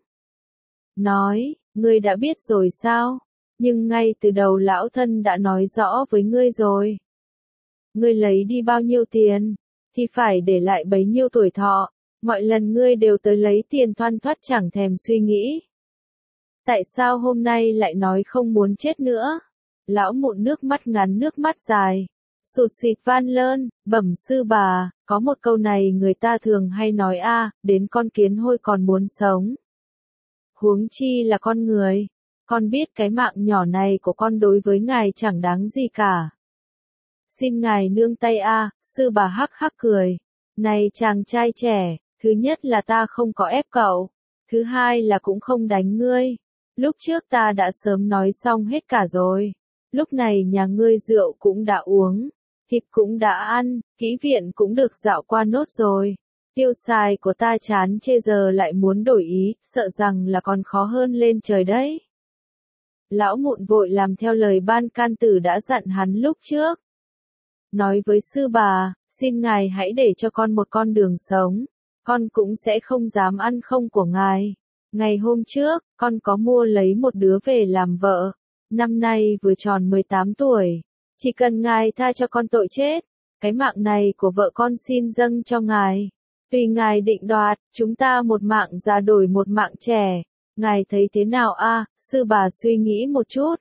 Nói, ngươi đã biết rồi sao? Nhưng ngay từ đầu lão thân đã nói rõ với ngươi rồi. Ngươi lấy đi bao nhiêu tiền, thì phải để lại bấy nhiêu tuổi thọ. Mọi lần ngươi đều tới lấy tiền thoăn thoắt chẳng thèm suy nghĩ. Tại sao hôm nay lại nói không muốn chết nữa? Lão mụn nước mắt ngắn nước mắt dài, Sụt sịt van lơn, bẩm sư bà, có một câu này người ta thường hay nói a, đến con kiến hôi còn muốn sống. Huống chi là con người, con biết cái mạng nhỏ này của con đối với ngài chẳng đáng gì cả. Xin ngài nương tay a, sư bà hắc hắc cười. Này chàng trai trẻ, thứ nhất là ta không có ép cậu, thứ hai là cũng không đánh ngươi. Lúc trước ta đã sớm nói xong hết cả rồi. Lúc này nhà ngươi rượu cũng đã uống, thịt cũng đã ăn, kỹ viện cũng được dạo qua nốt rồi. Tiêu xài của ta chán chê giờ lại muốn đổi ý, sợ rằng là còn khó hơn lên trời đấy. Lão mụn vội làm theo lời ban can tử đã dặn hắn lúc trước. Nói với sư bà, xin ngài hãy để cho con một con đường sống, con cũng sẽ không dám ăn không của ngài. Ngày hôm trước, con có mua lấy một đứa về làm vợ, năm nay vừa tròn mười tám tuổi, chỉ cần ngài tha cho con tội chết, cái mạng này của vợ con xin dâng cho ngài. Tùy ngài định đoạt, chúng ta một mạng già đổi một mạng trẻ, ngài thấy thế nào a? Sư bà suy nghĩ một chút.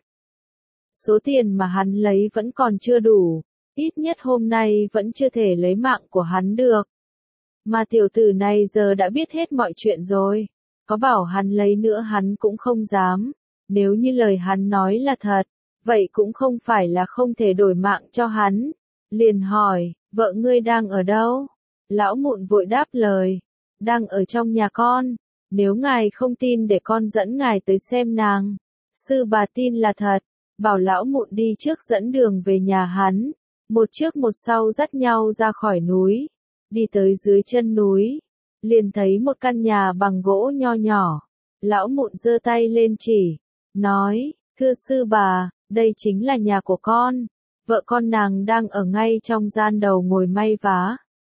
Số tiền mà hắn lấy vẫn còn chưa đủ, ít nhất hôm nay vẫn chưa thể lấy mạng của hắn được. Mà tiểu tử này giờ đã biết hết mọi chuyện rồi, có bảo hắn lấy nữa hắn cũng không dám. Nếu như lời hắn nói là thật, vậy cũng không phải là không thể đổi mạng cho hắn. Liền hỏi, vợ ngươi đang ở đâu? Lão mụn vội đáp lời, đang ở trong nhà con, nếu ngài không tin để con dẫn ngài tới xem nàng. Sư bà tin là thật, bảo lão mụn đi trước dẫn đường về nhà hắn, một trước một sau dắt nhau ra khỏi núi, đi tới dưới chân núi, liền thấy một căn nhà bằng gỗ nho nhỏ. Lão mụn giơ tay lên chỉ, nói, thưa sư bà, đây chính là nhà của con, vợ con nàng đang ở ngay trong gian đầu ngồi may vá.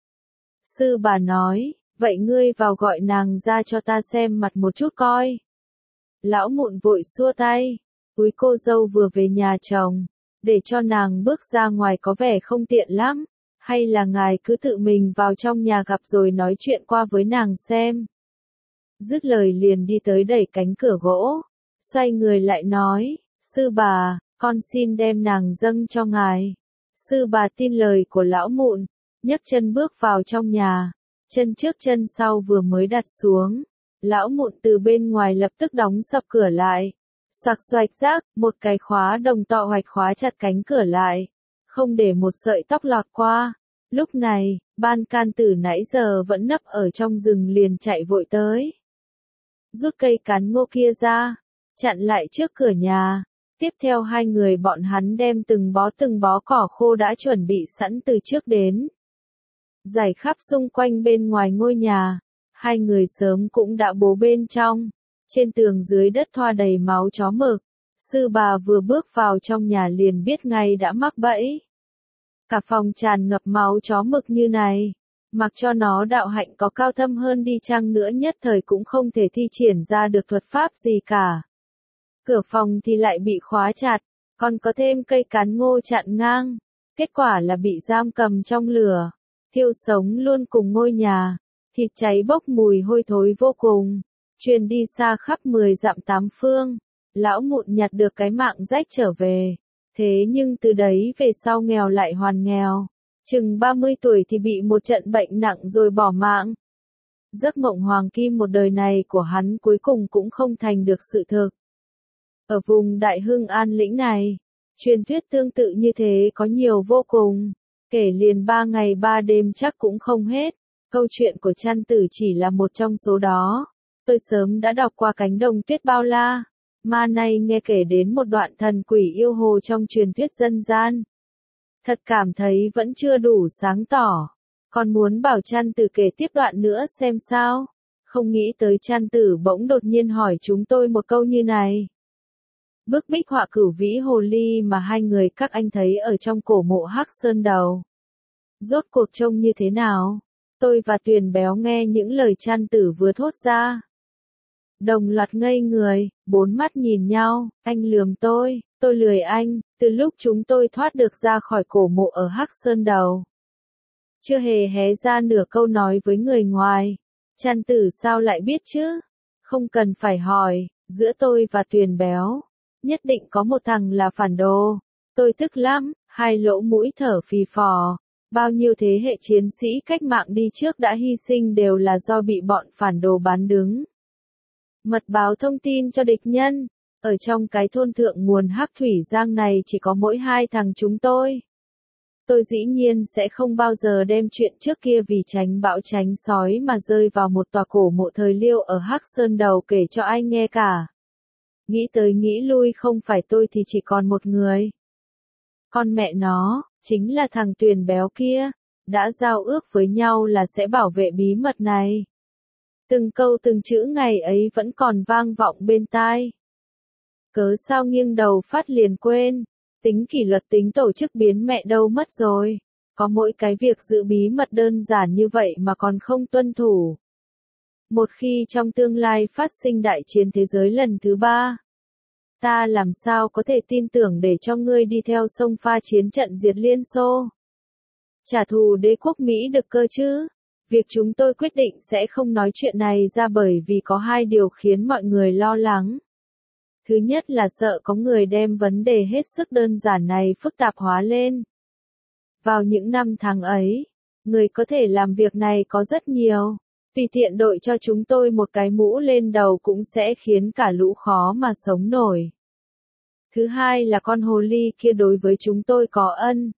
Sư bà nói, vậy ngươi vào gọi nàng ra cho ta xem mặt một chút coi. Lão mụn vội xua tay, úi cô dâu vừa về nhà chồng, để cho nàng bước ra ngoài có vẻ không tiện lắm, hay là ngài cứ tự mình vào trong nhà gặp rồi nói chuyện qua với nàng xem. Dứt lời liền đi tới đẩy cánh cửa gỗ, xoay người lại nói, sư bà, con xin đem nàng dâng cho ngài. Sư bà tin lời của lão mụn, nhấc chân bước vào trong nhà, chân trước chân sau vừa mới đặt xuống, lão mụn từ bên ngoài lập tức đóng sập cửa lại, xoạc xoạch rác, một cái khóa đồng to hoạch khóa chặt cánh cửa lại, không để một sợi tóc lọt qua. Lúc này, ban can tử nãy giờ vẫn nấp ở trong rừng liền chạy vội tới, rút cây cán ngô kia ra, chặn lại trước cửa nhà. Tiếp theo hai người bọn hắn đem từng bó từng bó cỏ khô đã chuẩn bị sẵn từ trước đến, rải khắp xung quanh bên ngoài ngôi nhà. Hai người sớm cũng đã bố bên trong, trên tường dưới đất thoa đầy máu chó mực. Sư bà vừa bước vào trong nhà liền biết ngay đã mắc bẫy. Cả phòng tràn ngập máu chó mực như này, mặc cho nó đạo hạnh có cao thâm hơn đi chăng nữa nhất thời cũng không thể thi triển ra được thuật pháp gì cả. Cửa phòng thì lại bị khóa chặt, còn có thêm cây cán ngô chặn ngang, kết quả là bị giam cầm trong lửa, thiêu sống luôn cùng ngôi nhà, thịt cháy bốc mùi hôi thối vô cùng, truyền đi xa khắp mười dặm tám phương. Lão mụn nhặt được cái mạng rách trở về, thế nhưng từ đấy về sau nghèo lại hoàn nghèo, chừng ba mươi tuổi thì bị một trận bệnh nặng rồi bỏ mạng. Giấc mộng hoàng kim một đời này của hắn cuối cùng cũng không thành được sự thực. Ở vùng Đại Hưng An lĩnh này, truyền thuyết tương tự như thế có nhiều vô cùng, kể liền ba ngày ba đêm chắc cũng không hết. Câu chuyện của Trăn Tử chỉ là một trong số đó. Tôi sớm đã đọc qua Cánh đồng tuyết bao la, mà nay nghe kể đến một đoạn thần quỷ yêu hồ trong truyền thuyết dân gian. Thật cảm thấy vẫn chưa đủ sáng tỏ, còn muốn bảo Trăn Tử kể tiếp đoạn nữa xem sao. Không nghĩ tới Trăn Tử bỗng đột nhiên hỏi chúng tôi một câu như này. Bức bích họa cửu vĩ hồ ly mà hai người các anh thấy ở trong cổ mộ Hắc Sơn Đầu, rốt cuộc trông như thế nào? Tôi và Tuyền Béo nghe những lời Trăn Tử vừa thốt ra, đồng loạt ngây người, bốn mắt nhìn nhau. Anh lườm tôi, tôi lười anh. Từ lúc chúng tôi thoát được ra khỏi cổ mộ ở Hắc Sơn Đầu, chưa hề hé ra nửa câu nói với người ngoài. Trăn Tử sao lại biết chứ? Không cần phải hỏi, giữa tôi và Tuyền Béo nhất định có một thằng là phản đồ. Tôi tức lắm, Hai lỗ mũi thở phì phò, bao nhiêu thế hệ chiến sĩ cách mạng đi trước đã hy sinh đều là do bị bọn phản đồ bán đứng. Mật báo thông tin cho địch nhân, ở trong cái thôn thượng nguồn Hắc Thủy Giang này chỉ có mỗi hai thằng chúng tôi. Tôi dĩ nhiên sẽ không bao giờ đem chuyện trước kia vì tránh bão tránh sói mà rơi vào một tòa cổ mộ thời Liêu ở Hắc Sơn Đầu kể cho ai nghe cả. Nghĩ tới nghĩ lui không phải tôi thì chỉ còn một người. Con mẹ nó, chính là thằng Tuyền béo kia, đã giao ước với nhau là sẽ bảo vệ bí mật này. Từng câu từng chữ ngày ấy vẫn còn vang vọng bên tai. Cớ sao nghiêng đầu phát liền quên, tính kỷ luật tính tổ chức biến mẹ đâu mất rồi, có mỗi cái việc giữ bí mật đơn giản như vậy mà còn không tuân thủ. Một khi trong tương lai phát sinh đại chiến thế giới lần thứ ba, ta làm sao có thể tin tưởng để cho ngươi đi theo sông pha chiến trận diệt Liên Xô? Trả thù đế quốc Mỹ được cơ chứ? Việc chúng tôi quyết định sẽ không nói chuyện này ra bởi vì có hai điều khiến mọi người lo lắng. Thứ nhất là sợ có người đem vấn đề hết sức đơn giản này phức tạp hóa lên. Vào những năm tháng ấy, người có thể làm việc này có rất nhiều. Tùy tiện đội cho chúng tôi một cái mũ lên đầu cũng sẽ khiến cả lũ khó mà sống nổi. Thứ hai là con hồ ly kia đối với chúng tôi có ân.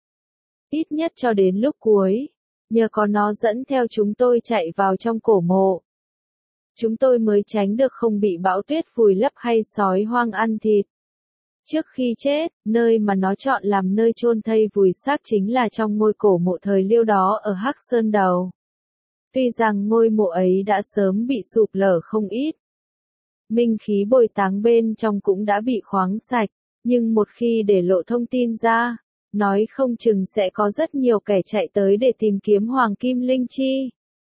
Ít nhất cho đến lúc cuối, nhờ có nó dẫn theo chúng tôi chạy vào trong cổ mộ. Chúng tôi mới tránh được không bị bão tuyết vùi lấp hay sói hoang ăn thịt. Trước khi chết, nơi mà nó chọn làm nơi chôn thây vùi xác chính là trong ngôi cổ mộ thời Liêu đó ở Hắc Sơn Đầu. Tuy rằng ngôi mộ ấy đã sớm bị sụp lở không ít. Minh khí bồi táng bên trong cũng đã bị khoáng sạch, nhưng một khi để lộ thông tin ra, nói không chừng sẽ có rất nhiều kẻ chạy tới để tìm kiếm Hoàng Kim Linh Chi.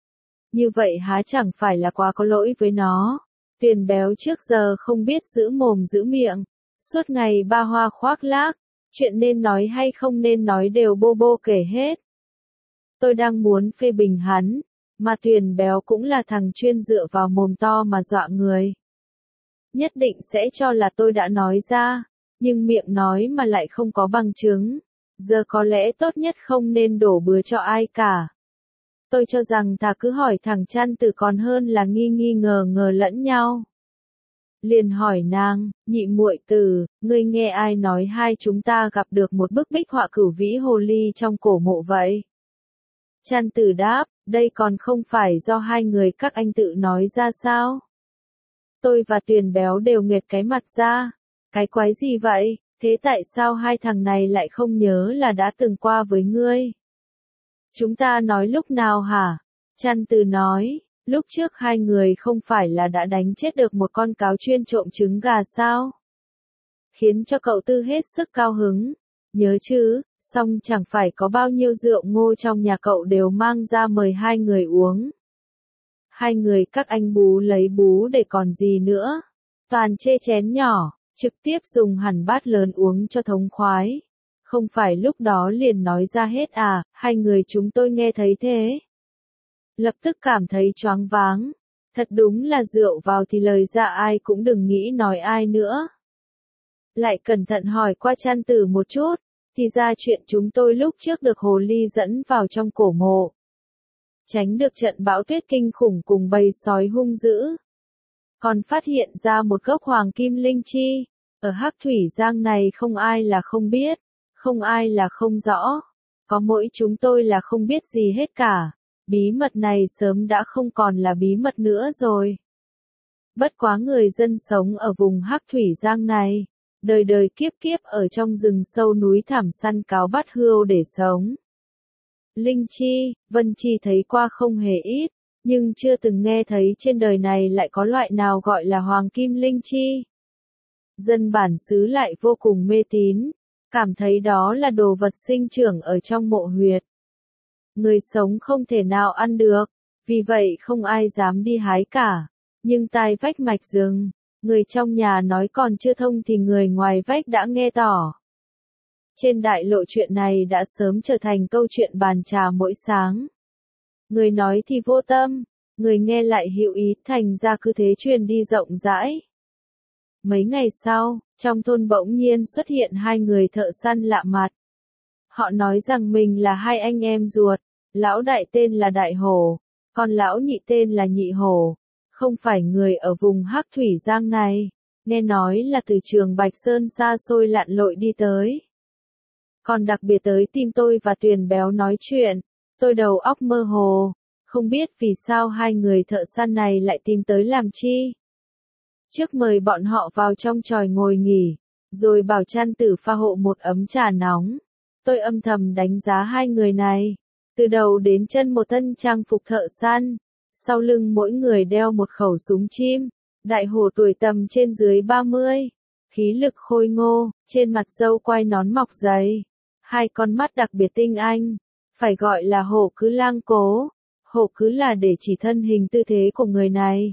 Như vậy há chẳng phải là quá có lỗi với nó. Tuyền béo trước giờ không biết giữ mồm giữ miệng, suốt ngày ba hoa khoác lác, chuyện nên nói hay không nên nói đều bô bô kể hết. Tôi đang muốn phê bình hắn, mà Tuyền béo cũng là thằng chuyên dựa vào mồm to mà dọa người. Nhất định sẽ cho là tôi đã nói ra, nhưng miệng nói mà lại không có bằng chứng. Giờ có lẽ tốt nhất không nên đổ bừa cho ai cả. Tôi cho rằng thà cứ hỏi thằng Trăn Tử còn hơn là nghi nghi ngờ ngờ lẫn nhau. Liền hỏi nàng, nhị muội tử, ngươi nghe ai nói hai chúng ta gặp được một bức bích họa cửu vĩ hồ ly trong cổ mộ vậy? Trăn Tử đáp, đây còn không phải do hai người các anh tự nói ra sao? Tôi và Tuyền béo đều nghệt cái mặt ra. Cái quái gì vậy? Thế tại sao hai thằng này lại không nhớ là đã từng qua với ngươi? Chúng ta nói lúc nào hả? Trăn Tử nói, lúc trước hai người không phải là đã đánh chết được một con cáo chuyên trộm trứng gà sao? Khiến cho cậu Tư hết sức cao hứng. Nhớ chứ, xong chẳng phải có bao nhiêu rượu ngô trong nhà cậu đều mang ra mời hai người uống. Hai người các anh bú lấy bú để còn gì nữa. Toàn chê chén nhỏ, trực tiếp dùng hẳn bát lớn uống cho thống khoái. Không phải lúc đó liền nói ra hết à, hai người chúng tôi nghe thấy thế. Lập tức cảm thấy choáng váng. Thật đúng là rượu vào thì lời ra ai cũng đừng nghĩ nói ai nữa. Lại cẩn thận hỏi qua Trăn Tử một chút, thì ra chuyện chúng tôi lúc trước được hồ ly dẫn vào trong cổ mộ. Tránh được trận bão tuyết kinh khủng cùng bầy sói hung dữ. Còn phát hiện ra một gốc Hoàng Kim Linh Chi. Ở Hắc Thủy Giang này không ai là không biết, không ai là không rõ. Có mỗi chúng tôi là không biết gì hết cả. Bí mật này sớm đã không còn là bí mật nữa rồi. Bất quá người dân sống ở vùng Hắc Thủy Giang này, đời đời kiếp kiếp ở trong rừng sâu núi thảm săn cáo bắt hươu để sống. Linh chi, Vân Chi thấy qua không hề ít, nhưng chưa từng nghe thấy trên đời này lại có loại nào gọi là Hoàng Kim Linh Chi. Dân bản xứ lại vô cùng mê tín, cảm thấy đó là đồ vật sinh trưởng ở trong mộ huyệt. Người sống không thể nào ăn được, vì vậy không ai dám đi hái cả. Nhưng tai vách mạch rừng, người trong nhà nói còn chưa thông thì người ngoài vách đã nghe tỏ. Trên đại lộ chuyện này đã sớm trở thành câu chuyện bàn trà mỗi sáng. Người nói thì vô tâm, người nghe lại hữu ý, thành ra cứ thế truyền đi rộng rãi. Mấy ngày sau, trong thôn bỗng nhiên xuất hiện hai người thợ săn lạ mặt. Họ nói rằng mình là hai anh em ruột, lão đại tên là Đại Hổ, còn lão nhị tên là Nhị Hổ, không phải người ở vùng Hắc Thủy Giang này, nghe nói là từ Trường Bạch Sơn xa xôi lặn lội đi tới. Còn đặc biệt tới tìm tôi và Tuyền Béo nói chuyện, tôi đầu óc mơ hồ, không biết vì sao hai người thợ săn này lại tìm tới làm chi. Trước mời bọn họ vào trong tròi ngồi nghỉ, rồi bảo Trăn Tử pha hộ một ấm trà nóng. Tôi âm thầm đánh giá hai người này, từ đầu đến chân một thân trang phục thợ săn, sau lưng mỗi người đeo một khẩu súng chim. Đại Hổ tuổi tầm trên dưới ba mươi, khí lực khôi ngô, trên mặt râu quai nón mọc dày, hai con mắt đặc biệt tinh anh, phải gọi là hổ cứ lang cố. Hổ cứ là để chỉ thân hình tư thế của người này.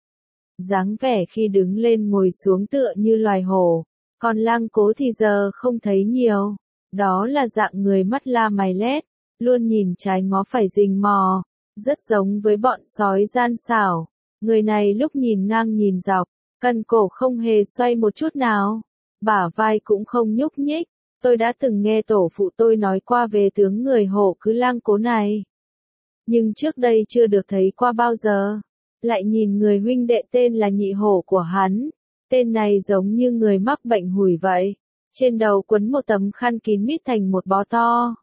Dáng vẻ khi đứng lên ngồi xuống tựa như loài hổ, còn lang cố thì giờ không thấy nhiều. Đó là dạng người mắt la mày lét, luôn nhìn trái ngó phải rình mò, rất giống với bọn sói gian xảo. Người này lúc nhìn ngang nhìn dọc, cần cổ không hề xoay một chút nào, bả vai cũng không nhúc nhích. Tôi đã từng nghe tổ phụ tôi nói qua về tướng người hổ cứ lang cố này, nhưng trước đây chưa được thấy qua bao giờ. Lại nhìn người huynh đệ tên là Nhị Hổ của hắn, tên này giống như người mắc bệnh hủi vậy, trên đầu quấn một tấm khăn kín mít thành một bó to.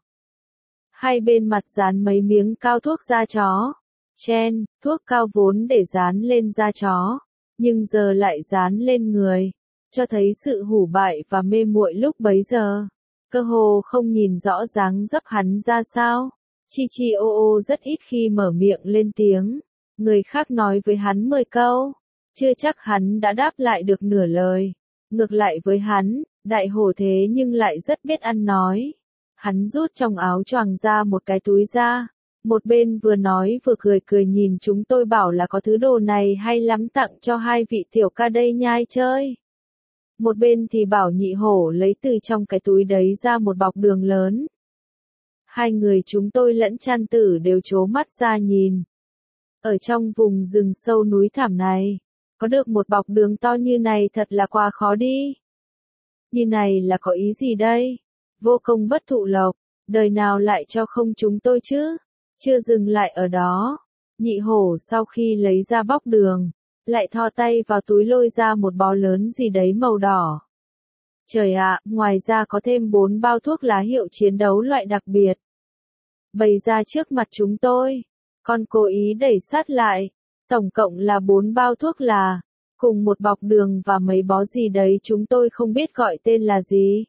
Hai bên mặt dán mấy miếng cao thuốc da chó. Chen, thuốc cao vốn để dán lên da chó, nhưng giờ lại dán lên người, cho thấy sự hủ bại và mê muội lúc bấy giờ. Cơ hồ không nhìn rõ dáng dấp hắn ra sao. Chi Chi ô ô rất ít khi mở miệng lên tiếng. Người khác nói với hắn mười câu, chưa chắc hắn đã đáp lại được nửa lời. Ngược lại với hắn, Đại Hổ thế nhưng lại rất biết ăn nói. Hắn rút trong áo choàng ra một cái túi da. Một bên vừa nói vừa cười cười nhìn chúng tôi bảo là có thứ đồ này hay lắm tặng cho hai vị tiểu ca đây nhai chơi. Một bên thì bảo Nhị Hổ lấy từ trong cái túi đấy ra một bọc đường lớn. Hai người chúng tôi lẫn Trăn Tử đều trố mắt ra nhìn. Ở trong vùng rừng sâu núi thảm này, có được một bọc đường to như này thật là quá khó đi. Như này là có ý gì đây? Vô công bất thụ lộc, đời nào lại cho không chúng tôi chứ? Chưa dừng lại ở đó, Nhị Hổ sau khi lấy ra bóc đường, lại thò tay vào túi lôi ra một bó lớn gì đấy màu đỏ. Trời ạ, ngoài ra có thêm bốn bao thuốc lá hiệu chiến đấu loại đặc biệt. Bày ra trước mặt chúng tôi, còn cố ý đẩy sát lại, tổng cộng là bốn bao thuốc lá, cùng một bọc đường và mấy bó gì đấy chúng tôi không biết gọi tên là gì.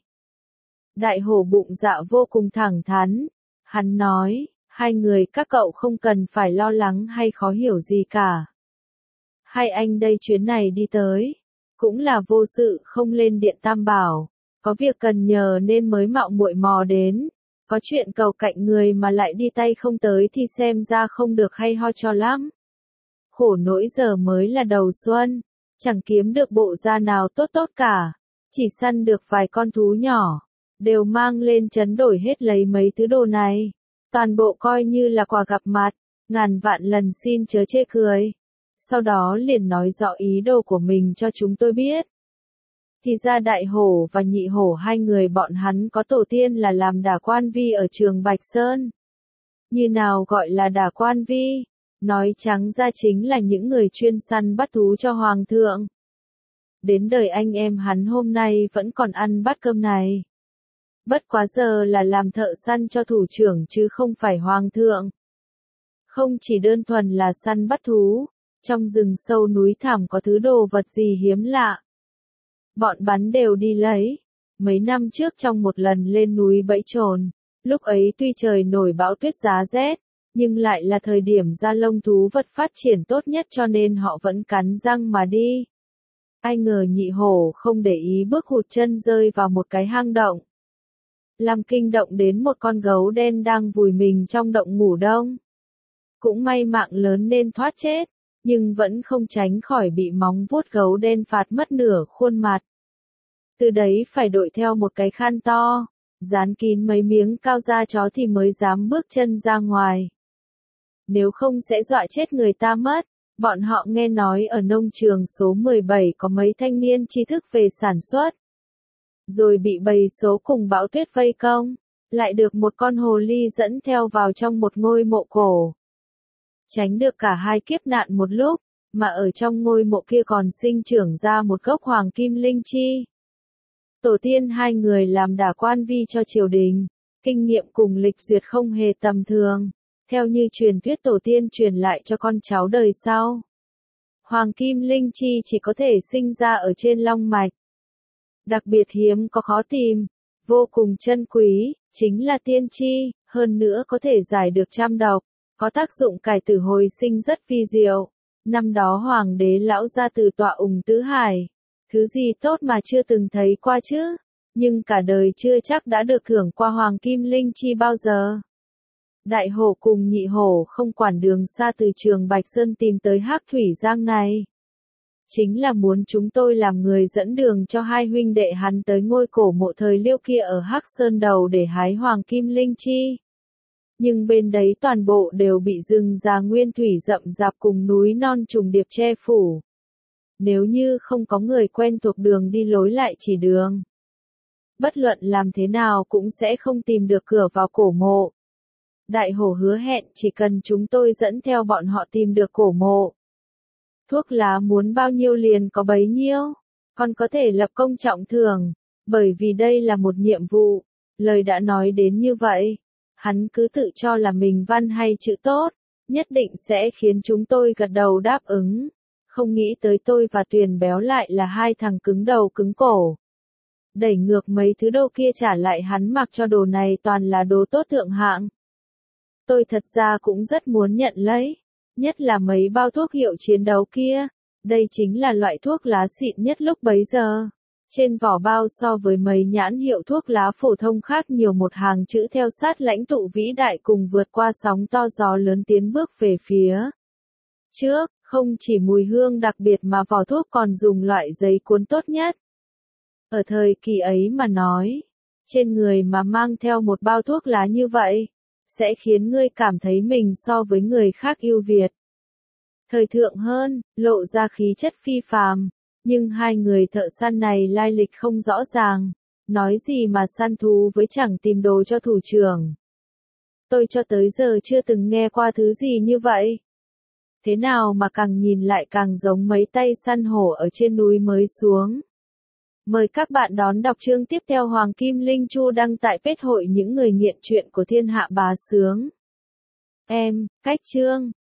Đại Hổ bụng dạ vô cùng thẳng thắn, hắn nói, hai người các cậu không cần phải lo lắng hay khó hiểu gì cả. Hai anh đây chuyến này đi tới, cũng là vô sự không lên điện Tam Bảo, có việc cần nhờ nên mới mạo muội mò đến, có chuyện cầu cạnh người mà lại đi tay không tới thì xem ra không được hay ho cho lắm. Khổ nỗi giờ mới là đầu xuân, chẳng kiếm được bộ da nào tốt tốt cả, chỉ săn được vài con thú nhỏ, đều mang lên trấn đổi hết lấy mấy thứ đồ này. Toàn bộ coi như là quà gặp mặt, ngàn vạn lần xin chớ chê cười. Sau đó liền nói rõ ý đồ của mình cho chúng tôi biết. Thì ra Đại Hổ và Nhị Hổ hai người bọn hắn có tổ tiên là làm đả quan vi ở Trường Bạch Sơn. Như nào gọi là đả quan vi? Nói trắng ra chính là những người chuyên săn bắt thú cho Hoàng thượng. Đến đời anh em hắn hôm nay vẫn còn ăn bát cơm này. Bất quá giờ là làm thợ săn cho thủ trưởng chứ không phải Hoàng thượng. Không chỉ đơn thuần là săn bắt thú, trong rừng sâu núi thẳm có thứ đồ vật gì hiếm lạ. Bọn bắn đều đi lấy. Mấy năm trước trong một lần lên núi bẫy trồn, lúc ấy tuy trời nổi bão tuyết giá rét, nhưng lại là thời điểm da lông thú vật phát triển tốt nhất cho nên họ vẫn cắn răng mà đi. Ai ngờ Nhị Hổ không để ý bước hụt chân rơi vào một cái hang động. Làm kinh động đến một con gấu đen đang vùi mình trong động ngủ đông. Cũng may mạng lớn nên thoát chết, nhưng vẫn không tránh khỏi bị móng vuốt gấu đen phạt mất nửa khuôn mặt. Từ đấy phải đội theo một cái khăn to, dán kín mấy miếng cao da chó thì mới dám bước chân ra ngoài. Nếu không sẽ dọa chết người ta mất. Bọn họ nghe nói ở nông trường số mười bảy có mấy thanh niên tri thức về sản xuất. Rồi bị bầy số cùng bão tuyết vây công. lại được một con hồ ly dẫn theo vào trong một ngôi mộ cổ. Tránh được cả hai kiếp nạn một lúc, mà ở trong ngôi mộ kia còn sinh trưởng ra một gốc hoàng kim linh chi. Tổ tiên hai người làm đả quan vi cho triều đình, kinh nghiệm cùng lịch duyệt không hề tầm thường, theo như truyền thuyết tổ tiên truyền lại cho con cháu đời sau. Hoàng kim linh chi chỉ có thể sinh ra ở trên long mạch. Đặc biệt hiếm có khó tìm, vô cùng chân quý, chính là tiên chi, hơn nữa có thể giải được trăm độc, có tác dụng cải tử hồi sinh rất vi diệu. Năm đó hoàng đế lão ra từ tọa ủng tứ hải, thứ gì tốt mà chưa từng thấy qua chứ, nhưng cả đời chưa chắc đã được hưởng qua hoàng kim linh chi bao giờ. Đại hổ cùng nhị hổ không quản đường xa từ Trường Bạch Sơn tìm tới Hắc Thủy Giang này. Chính là muốn chúng tôi làm người dẫn đường cho hai huynh đệ hắn tới ngôi cổ mộ thời Liêu kia ở Hắc Sơn Đầu để hái hoàng kim linh chi. Nhưng bên đấy toàn bộ đều bị rừng già nguyên thủy rậm rạp cùng núi non trùng điệp che phủ. Nếu như không có người quen thuộc đường đi lối lại chỉ đường, bất luận làm thế nào cũng sẽ không tìm được cửa vào cổ mộ. Đại hổ hứa hẹn chỉ cần chúng tôi dẫn theo bọn họ tìm được cổ mộ, thuốc lá muốn bao nhiêu liền có bấy nhiêu, còn có thể lập công trọng thưởng, bởi vì đây là một nhiệm vụ. Lời đã nói đến như vậy, hắn cứ tự cho là mình văn hay chữ tốt, nhất định sẽ khiến chúng tôi gật đầu đáp ứng. Không nghĩ tới tôi và Tuyền Béo lại là hai thằng cứng đầu cứng cổ. Đẩy ngược mấy thứ đâu kia trả lại hắn mặc cho đồ này toàn là đồ tốt thượng hạng. Tôi thật ra cũng rất muốn nhận lấy, nhất là mấy bao thuốc hiệu chiến đấu kia. Đây chính là loại thuốc lá xịn nhất lúc bấy giờ. Trên vỏ bao so với mấy nhãn hiệu thuốc lá phổ thông khác nhiều một hàng chữ theo sát lãnh tụ vĩ đại cùng vượt qua sóng to gió lớn tiến bước về phía trước. Không chỉ mùi hương đặc biệt mà vỏ thuốc còn dùng loại giấy cuốn tốt nhất. Ở thời kỳ ấy mà nói, trên người mà mang theo một bao thuốc lá như vậy, sẽ khiến ngươi cảm thấy mình so với người khác ưu việt. Thời thượng hơn, lộ ra khí chất phi phàm, nhưng hai người thợ săn này lai lịch không rõ ràng, nói gì mà săn thú với chẳng tìm đồ cho thủ trưởng. Tôi cho tới giờ chưa từng nghe qua thứ gì như vậy. Thế nào mà càng nhìn lại càng giống mấy tay săn hổ ở trên núi mới xuống. Mời các bạn đón đọc chương tiếp theo. Hoàng Kim Linh Chu đăng tại page hội những người nghiện truyện của thiên hạ bá sướng. Em, cách chương.